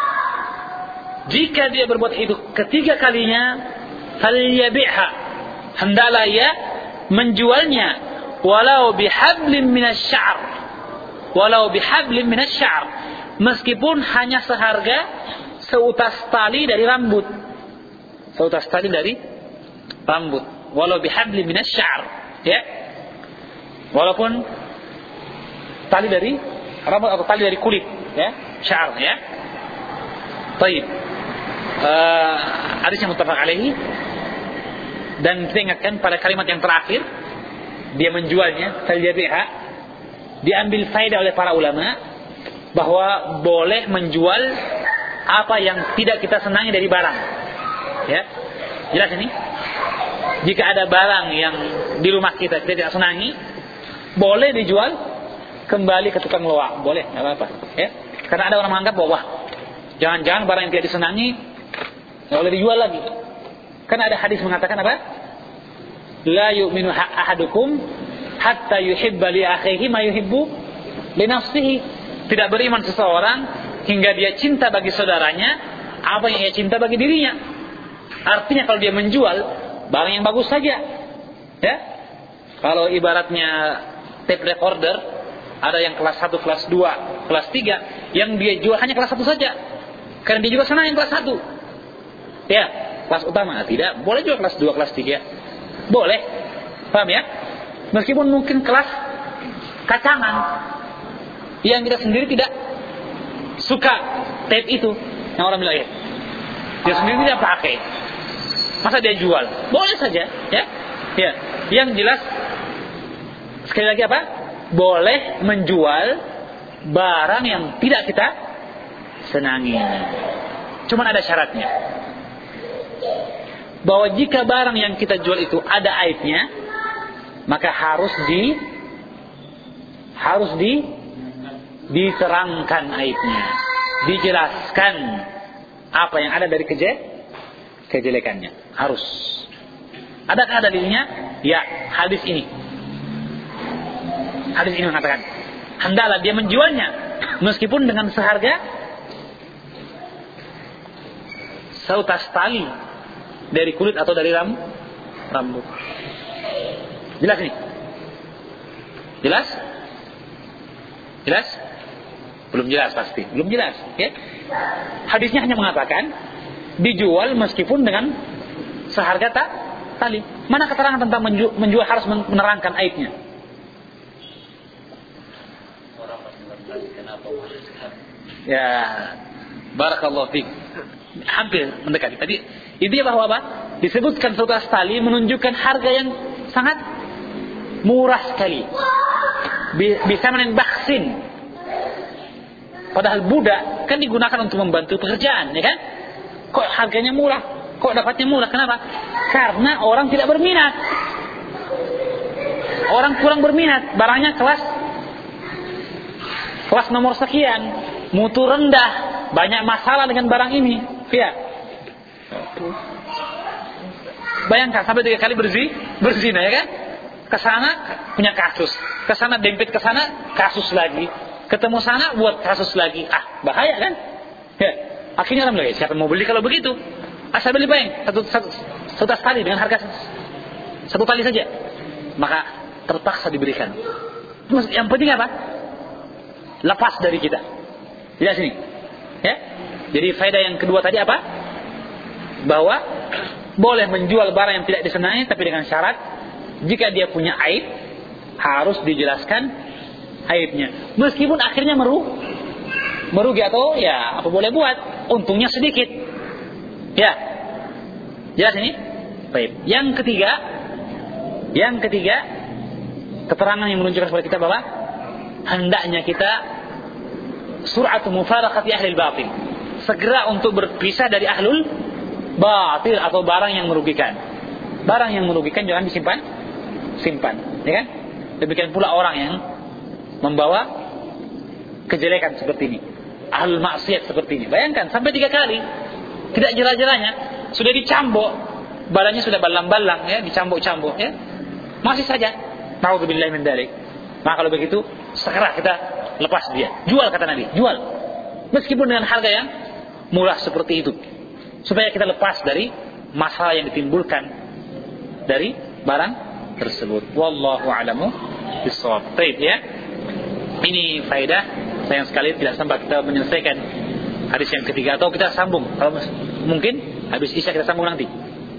Jika dia berbuat itu ketiga kalinya, falyabi'ha, hendaklah ia menjualnya, walau bihablin minasy-sya'r, walau bihablin minasy-sya'r, meskipun hanya seharga seutas tali dari rambut, seutas tali dari rambut, walau bihablin minasy-sya'r, ya, walaupun tali dari rambut atau tali dari kulit, ya, sya'r, ya. Baik. Uh, hadis yang muttafaq alaihi, dan kita ingatkan pada kalimat yang terakhir, dia menjualnya, falyabi'ha, diambil faedah oleh para ulama bahwa boleh menjual apa yang tidak kita senangi dari barang, ya. Jelas ini? Jika ada barang yang di rumah kita kita tidak senangi, boleh dijual kembali ke tukang loak, boleh, nggak apa-apa, ya. Karena ada orang menganggap bahwa jangan-jangan barang yang tidak disenangi nggak boleh dijual lagi. Kan ada hadis mengatakan apa? La yu'minu ahadukum hatta yuhibba li akhihi ma yuhibbu li nafsihi. Tidak beriman seseorang hingga dia cinta bagi saudaranya apa yang ia cinta bagi dirinya. Artinya kalau dia menjual barang yang bagus saja, ya. Kalau ibaratnya tape recorder, ada yang kelas satu, kelas dua, kelas tiga, yang dia jual hanya kelas satu saja, karena dia juga senang yang kelas satu, ya, kelas utama. Tidak boleh jual kelas dua, kelas tiga, boleh, paham ya? Meskipun mungkin kelas kacangan yang kita sendiri tidak suka tape itu, yang orang bilang, ya, dia sendiri tidak pakai, masa dia jual? Boleh saja, ya, ya. Yang jelas sekali lagi apa? Boleh menjual barang yang tidak kita senangi. Cuman ada syaratnya. Bahwa jika barang yang kita jual itu ada aibnya, maka harus di harus di diterangkan aibnya, dijelaskan apa yang ada dari keje, kejelekannya. Harus. Adakah dalilnya? Ya, hadis ini. Hadis ini mengatakan, hendaklah dia menjualnya meskipun dengan seharga seutas tali dari kulit atau dari ram, rambut. Jelas ini? Jelas? Jelas? Belum jelas pasti. Belum jelas. Ya? Hadisnya hanya mengatakan dijual meskipun dengan seharga tak tali. Mana keterangan tentang menjual, menjual harus menerangkan aibnya? Ya, barakallahu fiik. Hampir mendekati. Tadi ide bahwa apa? Disebutkan seutas tali menunjukkan harga yang sangat murah sekali. Bisa menembaksin. Padahal budak kan digunakan untuk membantu pekerjaan, ya kan? Kok harganya murah? Kok dapatnya murah? Kenapa? Karena orang tidak berminat. Orang kurang berminat. Barangnya kelas kelas nomor sekian, mutu rendah, banyak masalah dengan barang ini. Ya. Bayangkan sampai tiga kali berzi, berzina, ya kan? Kesana punya kasus, kesana dempet kesana kasus lagi, ketemu sana buat kasus lagi. Ah, bahaya kan? Ya. Akhirnya orang bilang, siapa mau beli kalau begitu? Asal beli bayang satu satu satu tali dengan harga satu tali saja, maka terpaksa diberikan. Yang penting apa? Lepas dari kita. Lihat sini, ya. Jadi faedah yang kedua tadi apa? Bahwa boleh menjual barang yang tidak disenangi, tapi dengan syarat jika dia punya aib harus dijelaskan aibnya. Meskipun akhirnya meru, merugi atau ya apa boleh buat, untungnya sedikit. Ya, jelas ini. Baik. Yang ketiga, yang ketiga keterangan yang menunjukkan kepada kita bahwa hendaknya kita sur'atu mufaraqati ahli al-batil, segera untuk berpisah dari ahlul batil atau barang yang merugikan. Barang yang merugikan jangan disimpan, simpan, ya kan? Demikian pula orang yang membawa kejelekan seperti ini, ahlul maksiat seperti ini. Bayangkan sampai tiga kali, tidak jera-jeranya, sudah dicambuk, badannya sudah balang-balang, ya, dicambuk-cambuk, ya, masih saja. Na'udzubillahi min dzalik. Maka kalau begitu, segera kita lepas dia. Jual, kata Nabi, jual. Meskipun dengan harga yang murah seperti itu. Supaya kita lepas dari masalah yang ditimbulkan dari barang tersebut. Wallahu a'lamu bishawab. Baik, ya. Ini faedah. Sayang sekali tidak sempat kita menyelesaikan hadis yang ketiga, atau kita sambung. Kalau mungkin habis Isya kita sambung nanti.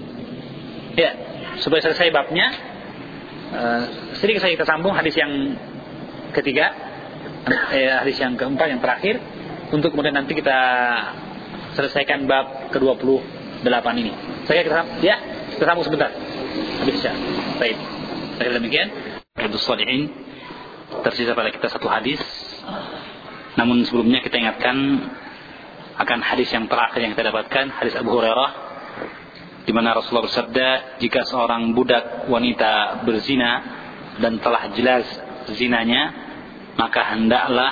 Ya, supaya selesai babnya. Uh, sedikit saja kita sambung hadis yang ketiga, eh, hadis yang keempat, yang terakhir, untuk kemudian nanti kita selesaikan bab ke dua puluh delapan ini. Saya kita ya, kita sambung sebentar. Habis Isya. Baik. Saya demikian. Riyadhus Shalihin, tersisa pada kita satu hadis. Namun sebelumnya kita ingatkan akan hadis yang terakhir yang kita dapatkan, hadis Abu Hurairah, di mana Rasulullah bersabda, jika seorang budak wanita berzina dan telah jelas zinanya, maka hendaklah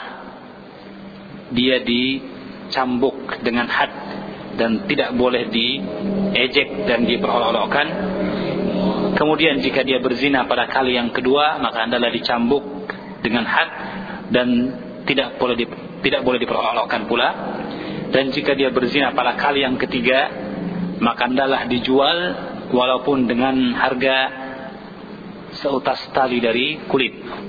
dia dicambuk dengan had dan tidak boleh diejek dan diperolok-olokkan. Kemudian jika dia berzina pada kali yang kedua, maka hendaklah dicambuk dengan had dan tidak boleh di, tidak boleh diperolok-olokkan pula. Dan jika dia berzina pada kali yang ketiga, maka hendaklah dijual walaupun dengan harga seutas tali dari kulit.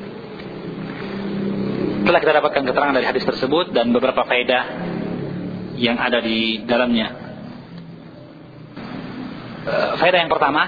Telah kita dapatkan keterangan dari hadis tersebut dan beberapa faedah yang ada di dalamnya. Faedah yang pertama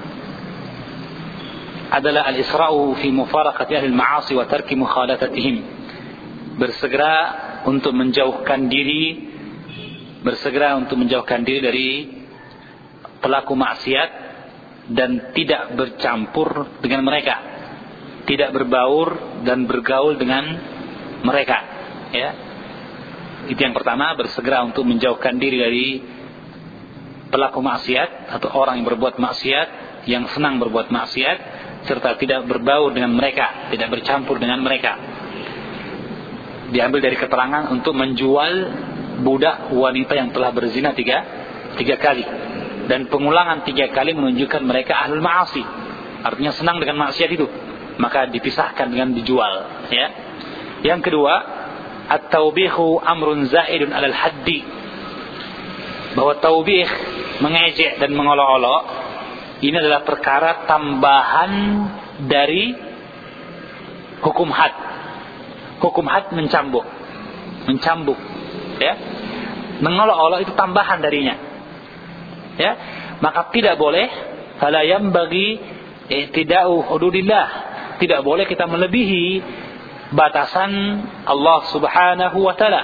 adalah al-isra'u fi mufaraqati ahli al-ma'asi wa tarki mukhalatatihim. Bersegera untuk menjauhkan diri bersegera untuk menjauhkan diri dari pelaku maksiat dan tidak bercampur dengan mereka, tidak berbaur dan bergaul dengan mereka, ya. Itu yang pertama, bersegera untuk menjauhkan diri dari pelaku maksiat atau orang yang berbuat maksiat, yang senang berbuat maksiat, serta tidak berbaur dengan mereka, tidak bercampur dengan mereka. Diambil dari keterangan untuk menjual budak wanita yang telah berzina tiga, tiga kali. Dan pengulangan tiga kali menunjukkan mereka ahlul ma'asi. Artinya senang dengan maksiat itu. Maka dipisahkan dengan dijual. Ya. Yang kedua, at-tawbihu amrun zaidun alal haddi. Bahwa taubih, mengejek dan mengolok-olok, ini adalah perkara tambahan dari hukum had. Hukum had mencambuk. Mencambuk. Ya. Mengolok-olok itu tambahan darinya. Ya. Maka tidak boleh, fala yambaghi i'tida'u hududillah. Tidak boleh kita melebihi batasan Allah Subhanahu wa taala.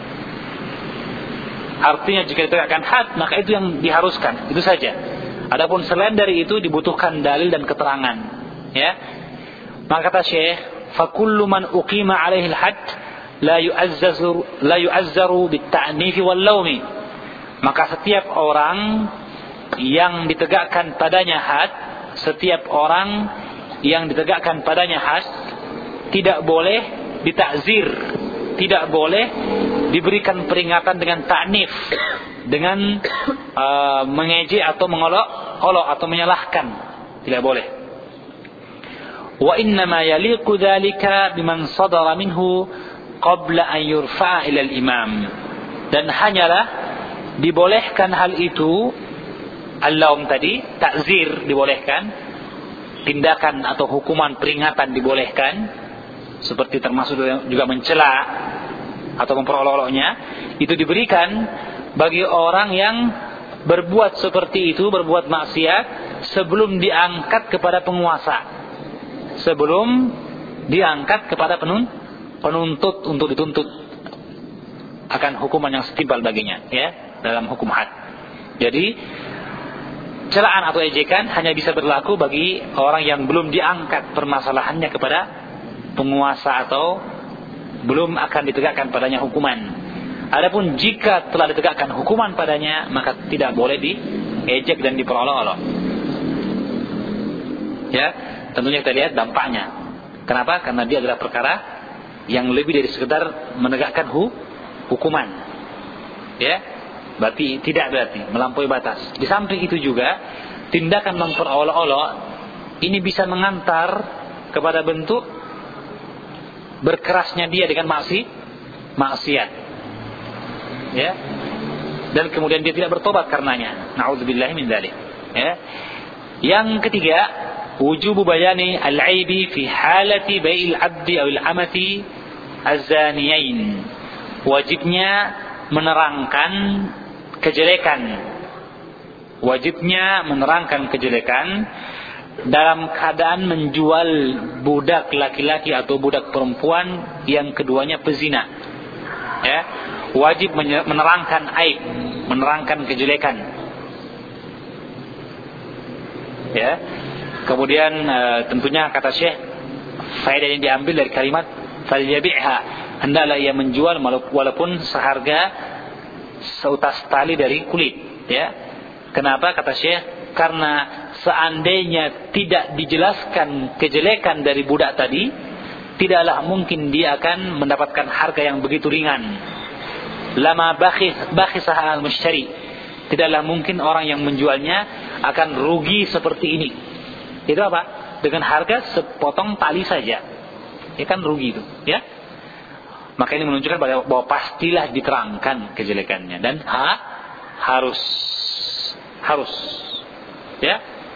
Artinya jika ditegakkan had, maka itu yang diharuskan, itu saja. Adapun selain dari itu dibutuhkan dalil dan keterangan. Ya. Maka kata Syekh, fa kullu man uqima 'alaihi al-hadd la yu'azzaru la yu'azzaru bit-ta'nif wal-lawm. Maka setiap orang yang ditegakkan padanya had, setiap orang yang ditegakkan padanya had tidak boleh ditakzir, tidak boleh diberikan peringatan dengan ta'nif, dengan uh, mengejek atau mengolok-olok atau menyalahkan, tidak boleh. Wa inna ma yaliqu dzalika biman sadara minhu qabla an yurfa'a ila al-imam. Dan hanyalah dibolehkan hal itu, al-laum tadi, takzir dibolehkan, tindakan atau hukuman peringatan dibolehkan, seperti termasuk juga mencela atau memperolok-oloknya, itu diberikan bagi orang yang berbuat seperti itu, berbuat maksiat sebelum diangkat kepada penguasa, sebelum diangkat kepada penun, penuntut untuk dituntut akan hukuman yang setimpal baginya, ya, dalam hukum had. Jadi celaan atau ejekan hanya bisa berlaku bagi orang yang belum diangkat permasalahannya kepada penguasa atau belum akan ditegakkan padanya hukuman. Adapun jika telah ditegakkan hukuman padanya, maka tidak boleh diejek dan diperolok-olok. Ya, tentunya kita lihat dampaknya. Kenapa? Karena dia adalah perkara yang lebih dari sekedar menegakkan hu, hukuman. Ya. Berarti tidak berarti melampaui batas. Di samping itu juga tindakan memperolok-olok ini bisa mengantar kepada bentuk berkerasnya dia dengan maksi, maksiat. Ya. Dan kemudian dia tidak bertobat karenanya. Na'udzubillahi min dzalik. Ya. Yang ketiga, wujubu bayani al-aibi fi halati bai'il 'abdi aw al-amati az-zaniyain. Wajibnya menerangkan kejelekan, wajibnya menerangkan kejelekan dalam keadaan menjual budak laki-laki atau budak perempuan yang keduanya pezina. Ya, wajib menerangkan aib, menerangkan kejelekan. Ya, kemudian tentunya kata Syekh, faedah yang diambil dari kalimat falyabi'ha, hendaklah ia menjual walaupun seharga seutas tali dari kulit. Ya. Kenapa kata Syekh? Karena seandainya tidak dijelaskan kejelekan dari budak tadi, tidaklah mungkin dia akan mendapatkan harga yang begitu ringan. Lama bakhisah al-mushtari, tidaklah mungkin orang yang menjualnya akan rugi seperti ini. Itu apa? Dengan harga sepotong tali saja, ya kan rugi itu. Ya. Maka ini menunjukkan bahwa, bahwa pastilah diterangkan kejelekannya dan ha, harus harus ya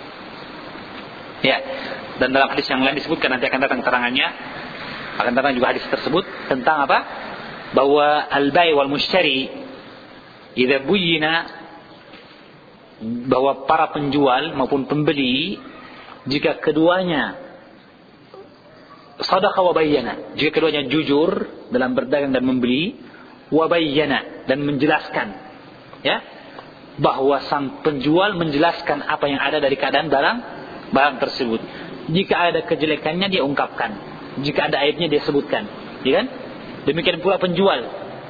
ya dan dalam hadis yang lain disebutkan, nanti akan datang keterangannya, akan datang juga hadis tersebut tentang apa, bahwa al-bai' wal mushtari idza buyyina, bahwa para penjual maupun pembeli jika keduanya sadaqah wa bayyana, jika keduanya jujur dalam berdagang dan membeli, wa bayyana, dan menjelaskan, ya, bahwa sang penjual menjelaskan apa yang ada dari keadaan barang barang tersebut. Jika ada kejelekannya dia ungkapkan, jika ada aibnya dia sebutkan, ya kan? Demikian pula penjual,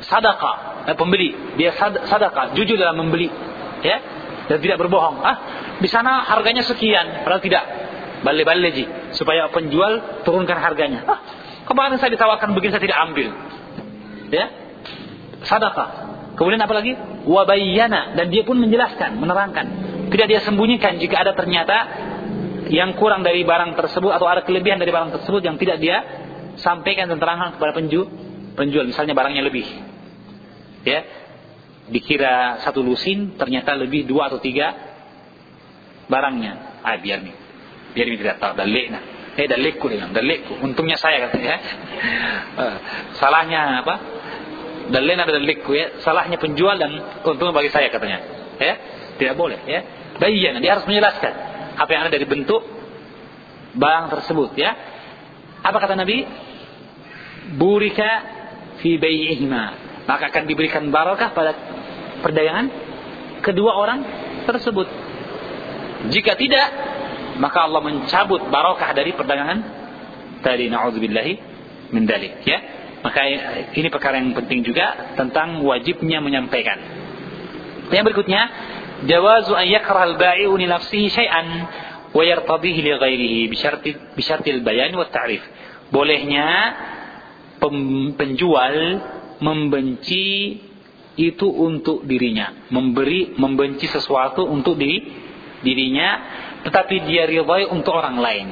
sadaqah, eh, pembeli, dia sad- sadaqah, jujur dalam membeli, ya, dan tidak berbohong. Ah, di sana harganya sekian, padahal tidak. Bale-bale ji, supaya penjual turunkan harganya. Ah, kemarin saya ditawarkan begini, saya tidak ambil. Ya, sadaqah. Kemudian apa lagi? Wabayyana, dan dia pun menjelaskan, menerangkan. Tidak dia sembunyikan jika ada ternyata yang kurang dari barang tersebut atau ada kelebihan dari barang tersebut yang tidak dia sampaikan dan terangkan kepada penjual. Penjual misalnya barangnya lebih, ya, dikira satu lusin, ternyata lebih dua atau tiga barangnya. Ah, biar nih, biar ini tidak tahu, dalik nah, eh dalikku dia bilang, dalikku. Untungnya saya katanya, ya. uh, salahnya apa? Dalil ada dalikku, ya, salahnya penjual dan untungnya bagi saya katanya, ya, tidak boleh, ya. Bayan, dia harus menjelaskan apa yang ada dari bentuk barang tersebut, ya. Apa kata Nabi? Burika fi bai'ihima, maka akan diberikan barakah pada perdagangan kedua orang tersebut. Jika tidak, maka Allah mencabut barakah dari perdagangan tadi. Na'udzubillahi min dzalik, ya. Maka ini perkara yang penting juga tentang wajibnya menyampaikan. Yang berikutnya, jawazu an yakrah al-ba'i'u li nafsihi syai'an wa yartadihi li ghairihi bi syarti bi syartil bayan wa ta'rif. Bolehnya penjual membenci itu untuk dirinya, memberi membenci sesuatu untuk diri dirinya, tetapi dia ridhai untuk orang lain.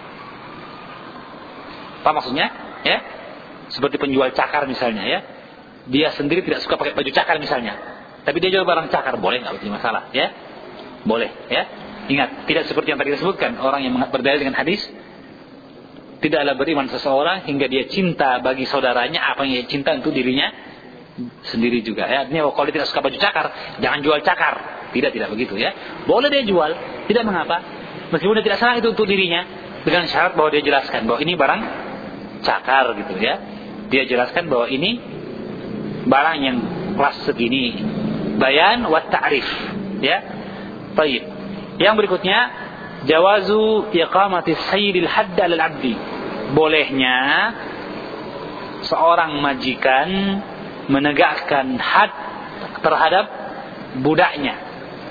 Apa maksudnya? Ya, seperti penjual cakar misalnya, ya, dia sendiri tidak suka pakai baju cakar misalnya, tapi dia jual barang cakar, boleh nggak? Tidak masalah, ya, boleh, ya. Ingat, tidak seperti yang tadi disebutkan, orang yang berdalil dengan hadis, tidaklah beriman seseorang hingga dia cinta bagi saudaranya apa yang dia cinta untuk dirinya sendiri juga, ya. Artinya kalau dia tidak suka baju cakar, jangan jual cakar. Tidak, tidak begitu, ya. Boleh dia jual, tidak mengapa. Meskipun dia tidak salah itu untuk dirinya, dengan syarat bahwa dia jelaskan bahwa ini barang cakar gitu, ya. Dia jelaskan bahwa ini barang yang kelas segini. Bayan wa ta'rif, ya. Baik. Yang berikutnya, jawazu iqamati sayyidil hadd 'alal 'abdi. Bolehnya seorang majikan menegakkan had terhadap budaknya.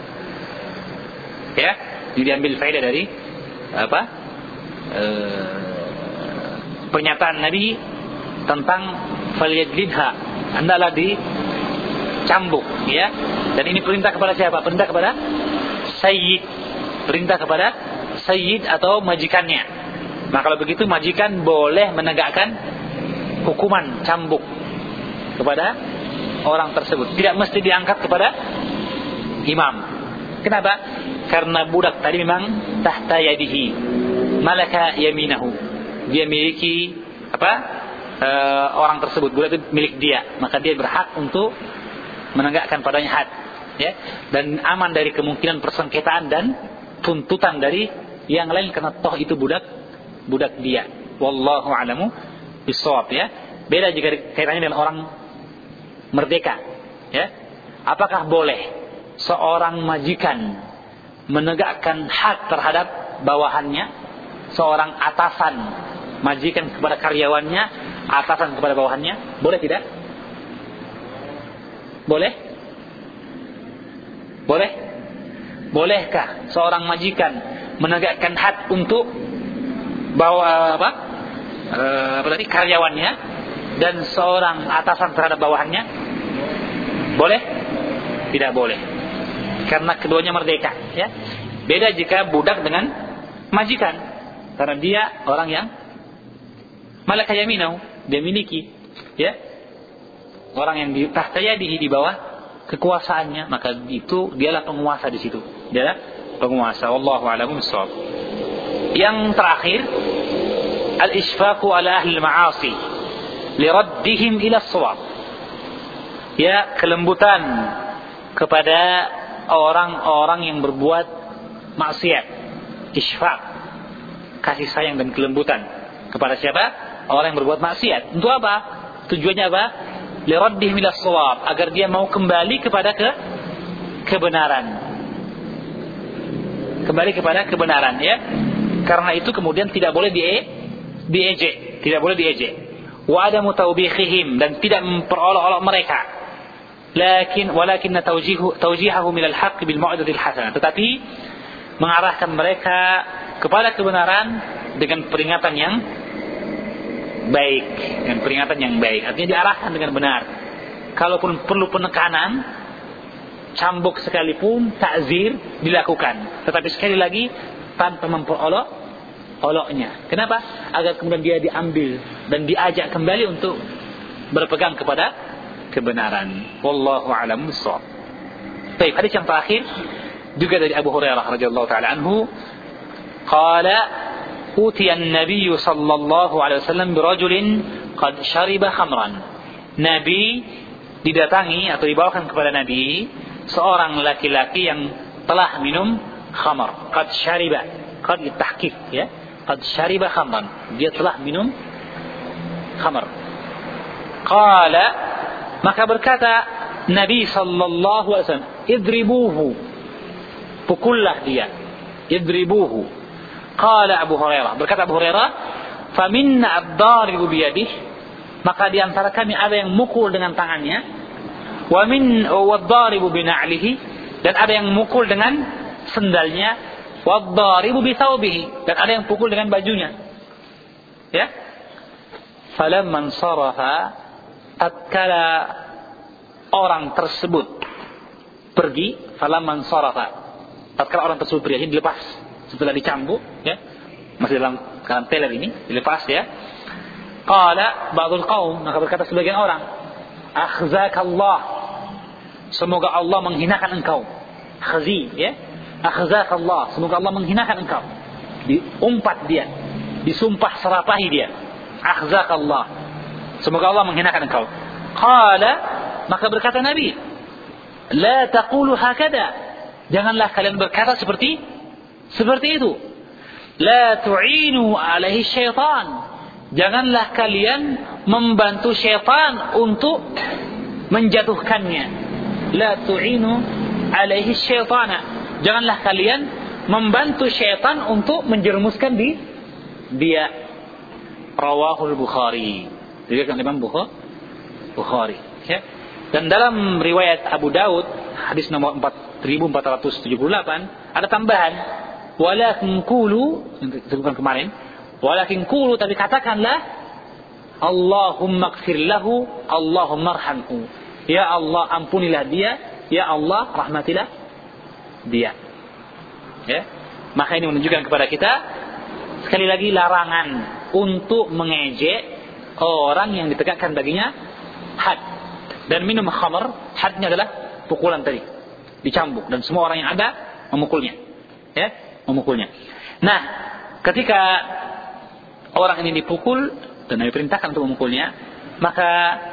Ya, ini diambil faedah dari apa? E, pernyataan Nabi tentang falyadlidha, hendaklah dicambuk, ya. Dan ini perintah kepada siapa? Perintah kepada sayyid. Perintah kepada sayyid atau majikannya. Nah, kalau begitu majikan boleh menegakkan hukuman cambuk kepada orang tersebut. Tidak mesti diangkat kepada imam. Kenapa? Karena budak tadi memang tahta yadihi, malaka yaminahu. Dia miliki apa? E, orang tersebut, budak itu milik dia, maka dia berhak untuk menegakkan padanya had, ya. Dan aman dari kemungkinan persengketaan dan tuntutan dari yang lain karena toh itu budak budak dia. Wallahu a'lamu bissawab, ya. Beda jika kaitannya dengan orang merdeka, ya. Apakah boleh seorang majikan menegakkan hak terhadap bawahannya? Seorang atasan majikan kepada karyawannya, atasan kepada bawahannya, boleh tidak? Boleh? Boleh? Bolehkah seorang majikan menegakkan hak untuk bawa apa? E, apa tadi karyawannya dan seorang atasan terhadap bawahannya? Boleh? Tidak boleh. Karena keduanya merdeka, ya. Beda jika budak dengan majikan, karena dia orang yang malaka yaminahu, dia miliki, ya. Orang yang di tahta yadihi, di bawah kekuasaannya, maka itu dialah penguasa di situ. Dialah penguasa. Wallahu a'lam bissawab. Yang terakhir, al-isfaqu ala ahli al-ma'asi liraddihim ila as-shawab. Ya, kelembutan kepada orang-orang yang berbuat maksiat. Isfaq, kasih sayang dan kelembutan kepada siapa? Orang yang berbuat maksiat. Untuk apa? Tujuannya apa? Liraddihim ila as-shawab, agar dia mau kembali kepada ke kebenaran. Kembali kepada kebenaran, ya. Karena itu kemudian tidak boleh die diejek, tidak boleh diejek. wa adamu tawbihihim, dan tidak memperolok-olok mereka. Lakin walakin tawjihu tawjihahu minal haqq bil mau'izatil hasanah, tetapi mengarahkan mereka kepada kebenaran dengan peringatan yang baik, dengan peringatan yang baik. Artinya diarahkan dengan benar. Kalaupun perlu penekanan, cambuk sekalipun, takzir dilakukan. Tetapi sekali lagi tanpa memperolok oloknya. Kenapa? Agar kemudian dia diambil dan diajak kembali untuk berpegang kepada kebenaran. Wallahu a'lam bissawab. Baik, hadis yang terakhir juga dari Abu Hurairah radhiyallahu taala anhu, qala utiya an-nabiy sallallahu alaihi wasallam bi rajulin qad shariba khamran. Nabi didatangi atau dibawakan kepada Nabi seorang laki-laki yang telah minum khamar. Qad shariba, qad ditahqiq ya. Qad shariba khamran, dia telah minum khamar. Qala, maka berkata Nabi sallallahu alaihi wasallam, idribuhu, pukullah dia, idribuhu. Qala Abu Hurairah, berkata Abu Hurairah, faminna ad-daribu biyadihi, maka di antara kami ada yang mukul dengan tangannya, wa min wad-daribu bina'lihi, dan ada yang mukul dengan sendalnya, wad-daribu bi thawbihi, dan ada yang pukul dengan bajunya. Ya. Falamman sarafa, tatkala orang tersebut pergi, falamman sarafa, tatkala orang tersebut pergi, dilepas setelah dicambuk, ya, masih dalam keadaan teler ini, dilepas ya. Qala ba'dul qaum, maka berkata sebagian orang, akhzakallah, semoga Allah menghinakan engkau. Khazi ya, akhzakallah, semoga Allah menghinakan engkau. Diumpat dia, disumpah serapahi dia, akhzakallah, semoga Allah menghinakan engkau. Qala, maka berkata Nabi, la taqulu hakada, janganlah kalian berkata seperti seperti itu. La tu'inu alaihi syaitan, janganlah kalian membantu syaitan untuk menjatuhkannya. La tu'inu alaihi syaitana, janganlah kalian membantu syaitan untuk menjerumuskan di dia. Rawahul Bukhari, diriwayatkan Imam Bukhari ya. Dan dalam riwayat Abu Daud hadis nomor empat ribu empat ratus tujuh puluh delapan ada tambahan, walakin qulu, yang disebutkan kemarin, walakin qulu, tapi katakanlah, Allahumma ighfir lahu, Allahumma arhamhu, ya Allah ampunilah dia, ya Allah rahmatilah dia. Ya. Maka ini menunjukkan kepada kita sekali lagi larangan untuk mengejek orang yang ditegakkan baginya had. Dan minum khamar, hadnya adalah pukulan tadi, dicambuk, dan semua orang yang ada memukulnya, ya, memukulnya. Nah, ketika orang ini dipukul dan Nabi perintahkan untuk memukulnya, maka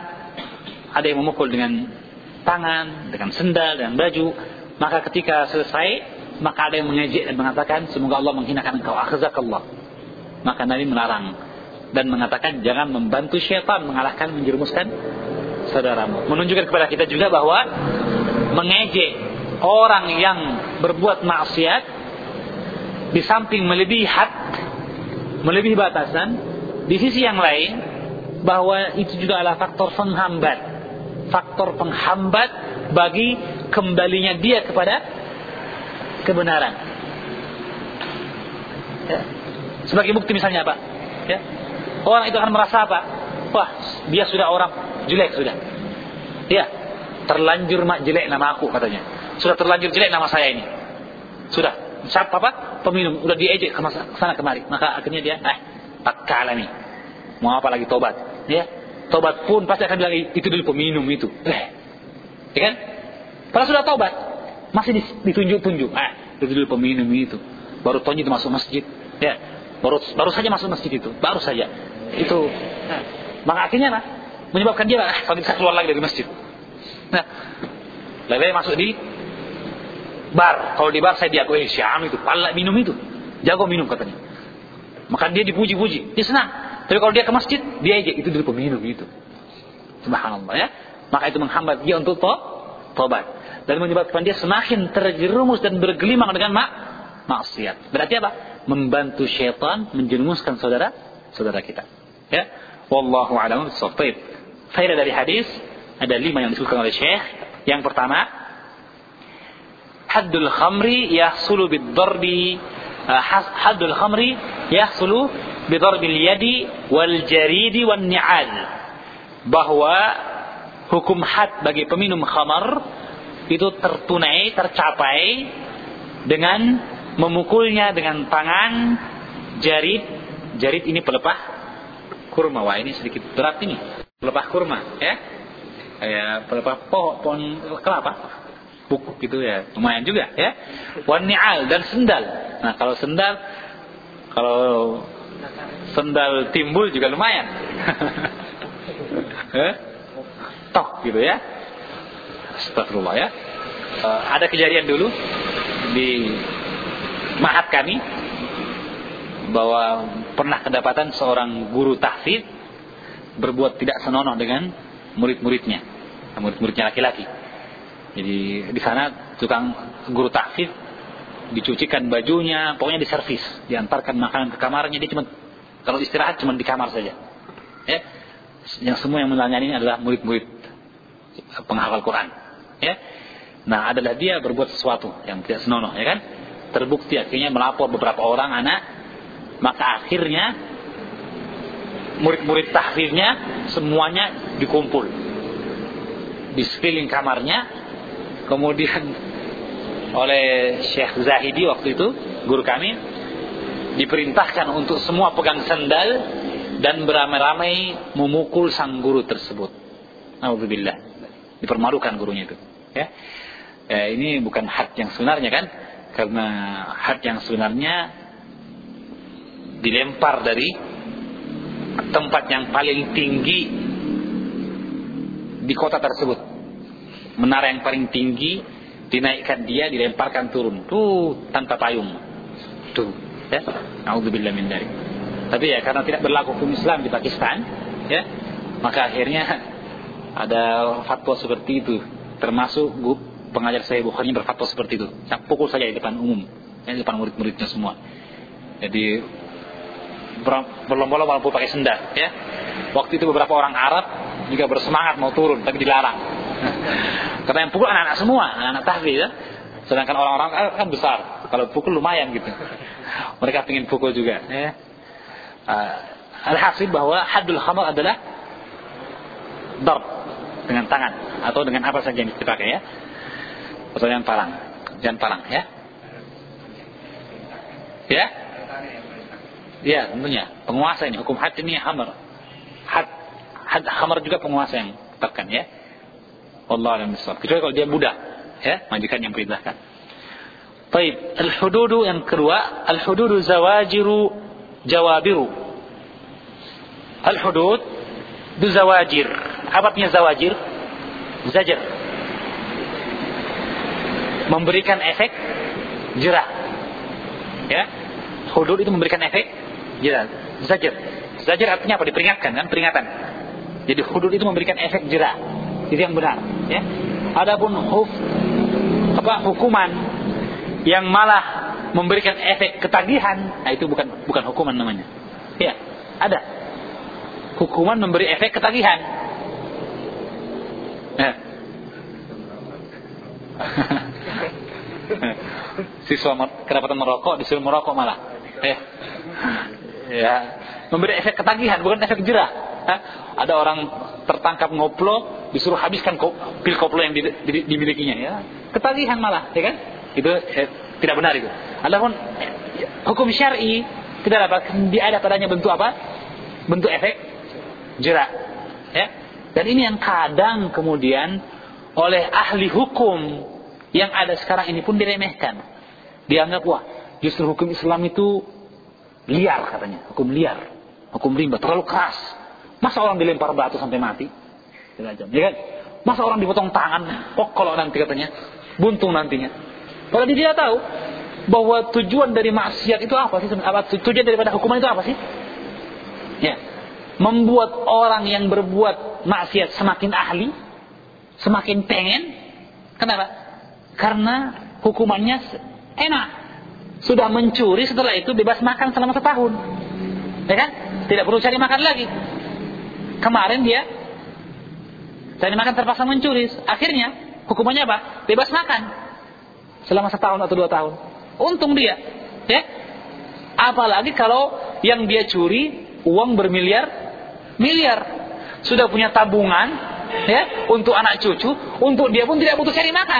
ada yang memukul dengan tangan, dengan sendal, dengan baju. Maka ketika selesai, maka ada yang mengejek dan mengatakan, semoga Allah menghinakan engkau, akhzakallah. Maka Nabi melarang dan mengatakan, jangan membantu syaitan mengalahkan, menjerumuskan saudaramu. Menunjukkan kepada kita juga bahwa mengejek orang yang berbuat maksiat, di samping melebihi had, melebihi batasan, di sisi yang lain bahwa itu juga adalah faktor penghambat, faktor penghambat bagi kembalinya dia kepada kebenaran. Ya. Sebagai bukti misalnya apa? Ya. Orang itu akan merasa apa? Wah, dia sudah orang jelek sudah. Ya, terlanjur mak jelek nama aku katanya. Sudah terlanjur jelek nama saya ini. Sudah, siapa apa? Peminum, udah diejek ke sana kemari. Maka akhirnya dia, eh, tak kalah nih. Mau apa lagi tobat? Ya, tobat pun pasti akan bilang itu dulu peminum itu. Eh, ya kan? Kalau sudah tobat, masih ditunjuk-tunjuk. Eh, itu dulu peminum itu. Baru tonji itu masuk masjid. Ya, baru baru saja masuk masjid itu, baru saja. Itu. Nah, maka akhirnya nah, menyebabkan dia, ah, kalau bisa keluar lagi dari masjid. Nah, lebih masuk di bar. Kalau di bar saya diakui syam itu, pala minum itu, jago minum katanya. Maka dia dipuji-puji, dia senang. Tapi kalau dia ke masjid, dia aja itu dulu peminum itu. Subhanallah ya. Maka itu menghambat dia untuk to, tobat dan menyebabkan dia semakin terjerumus dan bergelimang dengan mak maksiat. Berarti apa? Membantu syaitan menjerumuskan saudara saudara kita. Ya. Wallahu a'lam bishawab. Faedah dari hadis ada lima yang disebutkan oleh Syekh. Yang pertama, haddul khamri yahsulu bid-darbi uh, haddul khamri yahsulu bidarbil yadi wal jaridi wan ni'al. Bahwa hukum had bagi peminum khamar itu tertunai, tercapai dengan memukulnya dengan tangan, jarid. Jarid ini pelepah kurma. Wah, ini sedikit berat ini. Pelepah kurma, ya. Kayak pelepah pohon, pohon kelapa. Buk gitu ya. Lumayan juga, ya. Wan ni'al dan sendal. Nah, kalau sendal kalau sendal timbul juga lumayan. Eh? Tok gitu ya. Astagfirullah ya. Uh, ada kejadian dulu di ma'had kami bahwa pernah kedapatan seorang guru tahfidz berbuat tidak senonoh dengan murid-muridnya, murid-muridnya laki-laki. Jadi di sana tukang guru tahfidz dicucikan bajunya, pokoknya diservis, diantarkan makanan ke kamarnya. Dia cuma kalau istirahat cuma di kamar saja. Ya, yang semua yang melayani adalah murid-murid penghafal Quran. Ya, nah adalah dia berbuat sesuatu yang tidak senonoh, ya kan? Terbukti akhirnya melapor beberapa orang anak, maka akhirnya murid-murid tahfidznya semuanya dikumpul di sekeliling kamarnya. Kemudian oleh Syekh Zahidi waktu itu guru kami diperintahkan untuk semua pegang sandal dan beramai-ramai memukul sang guru tersebut. Alhamdulillah, dipermalukan gurunya itu. Ya, ya ini bukan had yang sebenarnya kan? Karena had yang sebenarnya dilempar dari tempat yang paling tinggi di kota tersebut, menara yang paling tinggi, dinaikkan dia, dilemparkan turun tuh tanpa payung tuh, ya. Nauzubillah min dzalik. Tapi ya karena tidak berlaku hukum Islam di Pakistan, ya, maka akhirnya ada fatwa seperti itu. Termasuk pengajar Sahih Bukhari berfatwa seperti itu, pukul saja di depan umum, ya, di depan murid-muridnya semua. Jadi berlomba-lomba walaupun pakai sendal, ya. Waktu itu beberapa orang Arab juga bersemangat mau turun, tapi dilarang. Karena yang pukul anak-anak semua, anak-anak tahfidz, ya. Sedangkan orang-orang kan besar, kalau pukul lumayan gitu. Mereka ingin pukul juga, ya. Uh, Alhasil bahwa haddul khamar adalah darb dengan tangan atau dengan apa saja yang dipakai, ya. Atau jangan parang, jangan parang, ya. Ya. Ya, tentunya penguasa ini, hukum had ini hamar. Had, had hamar juga penguasa yang tetapkan, ya. Allah alam bisawab. Kecuali kalau dia budak, ya, majikan yang perintahkan. Baik, al-hududu yang kedua, al-hududu zawajiru jawabiru. Al-hudud du zawajir. Apa artinya zawajir? Zajar. Memberikan efek jerah. Ya. Hudud itu memberikan efek jerah. Zajar. Zajar artinya apa? Diperingatkan, kan? Peringatan. Jadi hudud itu memberikan efek jerah. Itu yang benar, ya. Adapun huf apa hukuman yang malah memberikan efek ketagihan, nah itu bukan bukan hukuman namanya. Ya, ada. Hukuman memberi efek ketagihan. Ya. Siswa kedapatan merokok disuruh merokok malah. Ya. Ya, memberi efek ketagihan bukan efek jerah. Hah? Ada orang tertangkap ngoplo disuruh habiskan pil koplo yang dimilikinya, ya. Ketagihan malah, ya kan? Itu eh, tidak benar itu. Adapun eh, hukum syar'i tidak dapat ada padanya bentuk apa? Bentuk efek jerak, ya. Dan ini yang kadang kemudian oleh ahli hukum yang ada sekarang ini pun diremehkan. Dianggap wah, justru hukum Islam itu liar katanya, hukum liar, hukum rimba terlalu keras. Masa orang dilempar batu sampai mati? Ya kan? Masa orang dipotong tangan, pokok nanti katanya, buntung nantinya. Padahal dia tidak tahu bahwa tujuan dari maksiat itu apa sih? Apa tujuan daripada hukuman itu apa sih? Ya, membuat orang yang berbuat maksiat semakin ahli, semakin pengen. Kenapa? Karena hukumannya enak. Sudah mencuri, setelah itu bebas makan selama setahun. Ya kan? Tidak perlu cari makan lagi. Kemarin dia cari makan terpaksa mencuri. Akhirnya hukumannya apa? Bebas makan selama setahun atau dua tahun. Untung dia, ya. Apalagi kalau yang dia curi uang bermiliar miliar, sudah punya tabungan, ya, untuk anak cucu, untuk dia pun tidak butuh cari makan,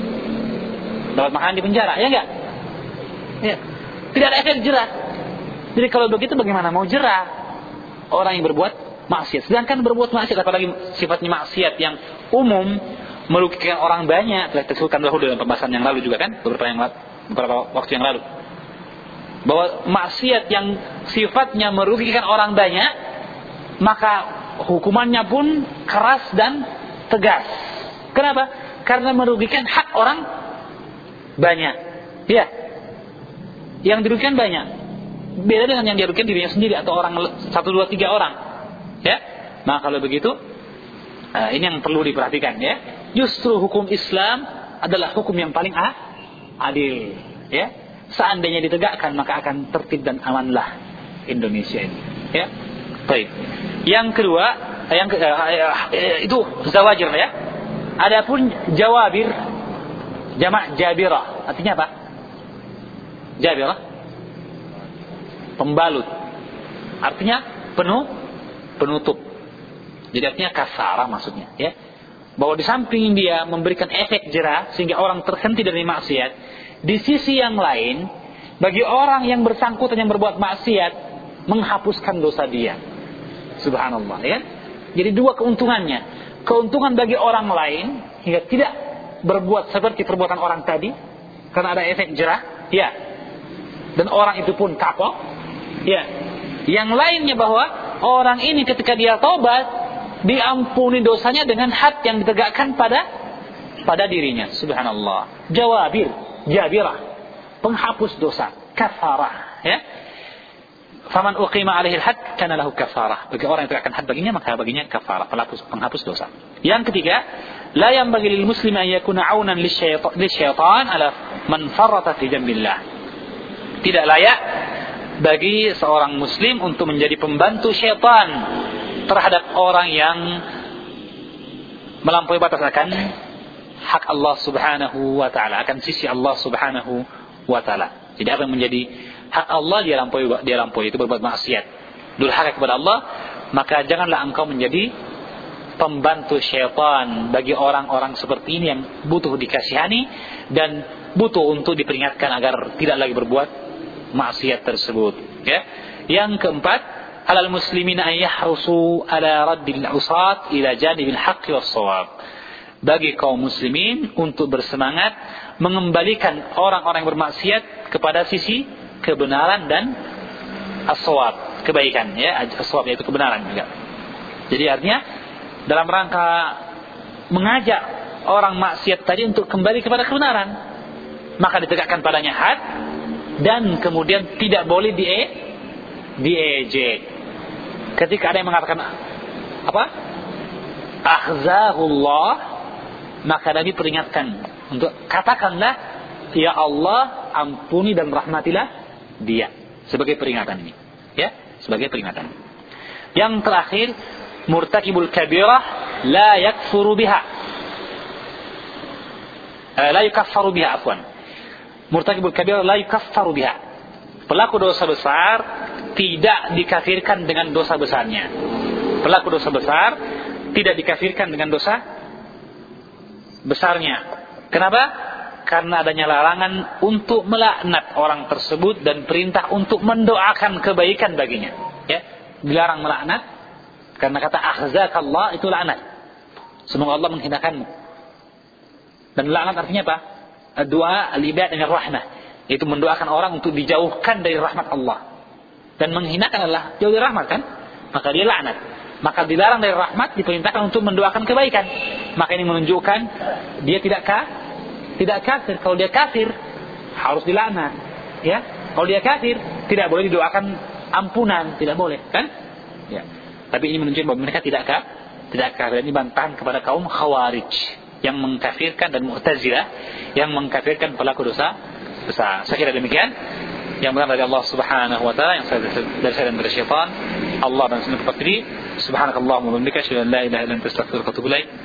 dapat makan di penjara, ya enggak? Ya. Tidak ada efek jerah. Jadi kalau begitu bagaimana mau jerah orang yang berbuat maksiat? Sedangkan berbuat maksiat, apalagi sifatnya maksiat yang umum, merugikan orang banyak, telah disebutkan dahulu dalam pembahasan yang lalu juga kan, beberapa yang beberapa waktu yang lalu, bahwa maksiat yang sifatnya merugikan orang banyak, maka hukumannya pun keras dan tegas. Kenapa? Karena merugikan hak orang banyak. Ya, yang dirugikan banyak. Beda dengan yang dirugikan dirinya sendiri atau orang satu dua tiga orang. Ya, maka kalau begitu, nah, ini yang perlu diperhatikan. Ya, justru hukum Islam adalah hukum yang paling adil. Ya. Seandainya ditegakkan maka akan tertib dan amanlah Indonesia ini. Ya, baik. Yang kedua, yang ke, uh, itu zawajir ya. Adapun jawabir, jamak jabirah, artinya apa? Jabirah, pembalut. Artinya penuh, penutup. Jadi artinya kasarah maksudnya. Ya, bahwa di samping dia memberikan efek jerah sehingga orang terhenti dari maksiat, di sisi yang lain, bagi orang yang bersangkutan yang berbuat maksiat, menghapuskan dosa dia. Subhanallah, ya. Jadi dua keuntungannya. Keuntungan bagi orang lain hingga tidak berbuat seperti perbuatan orang tadi, karena ada efek jerah, ya. Dan orang itu pun kapok, ya. Yang lainnya bahwa orang ini ketika dia taubat, diampuni dosanya dengan had yang ditegakkan pada pada dirinya. Subhanallah. Jawabir, jabirah, penghapus dosa, kafarah, ya. Faman uqima alaihi al-had kana lahu kafarah. Bagi orang yang tegakkan had baginya maka baginya kafarah, penghapus penghapus dosa. Yang ketiga, la yanbaghi lil muslimi an yakuna aunan lisyaitan ala man farrata fi jambillah. Tidak layak bagi seorang muslim untuk menjadi pembantu syaitan terhadap orang yang melampaui batas akan hak Allah Subhanahu wa taala, akan sisi Allah Subhanahu wa taala. Jadi apa yang menjadi hak Allah dia lampaui, dia lampaui itu berbuat maksiat, durhaka kepada Allah, maka janganlah engkau menjadi pembantu syaitan bagi orang-orang seperti ini yang butuh dikasihani dan butuh untuk diperingatkan agar tidak lagi berbuat maksiat tersebut. Ya. Yang keempat, alal muslimin an yahrusu ala raddil usat ila janibil haqqi was shawab. Bagi kaum muslimin untuk bersemangat mengembalikan orang-orang yang bermaksiat kepada sisi kebenaran dan as-shawab, kebaikan, ya. As-shawab yaitu kebenaran juga. Jadi artinya dalam rangka mengajak orang maksiat tadi untuk kembali kepada kebenaran, maka ditegakkan padanya had dan kemudian tidak boleh die diejek. Ketika ada yang mengatakan apa? Akhzahullah, maka Nabi peringatkan untuk katakanlah ya Allah ampuni dan rahmatilah dia, sebagai peringatan ini, ya, sebagai peringatan. Yang terakhir, murtakibul kabirah la yakfuru biha, eh, la yukaffaru biha afwan. Murtakibul kabirah la yukaffaru biha. Pelaku dosa besar tidak dikafirkan dengan dosa besarnya. Pelaku dosa besar tidak dikafirkan dengan dosa besarnya. Kenapa? Karena adanya larangan untuk melaknat orang tersebut dan perintah untuk mendoakan kebaikan baginya. Ya, dilarang melaknat karena kata akhzakallah itu laknat. Semoga Allah menghinakanmu. Dan laknat artinya apa? Doa al-ibad dengan rahmah, yaitu mendoakan orang untuk dijauhkan dari rahmat Allah. Dan menghinakan adalah jauh dari rahmat kan? Maka dia laknat. Maka dilarang dari rahmat, diperintahkan untuk mendoakan kebaikan. Maka ini menunjukkan dia tidak kah? Tidak kafir. Kalau dia kafir harus dilaknat, ya. Kalau dia kafir tidak boleh didoakan ampunan, tidak boleh, kan? Ya. Tapi ini menunjukkan bahwa mereka tidak kah? Tidak kafir. Ini bantahan kepada kaum Khawarij yang mengkafirkan dan Mu'tazilah yang mengkafirkan pelaku dosa besar. Saya kira demikian. Yang benar dari Allah Subhanahu wa taala, yang saya dari saya dan dari syaitan. Allah dan Rasulnya. Subhanakallahumma wa bihamdika asyhadu an la ilaha illa anta astaghfiruka wa atubu ilaik.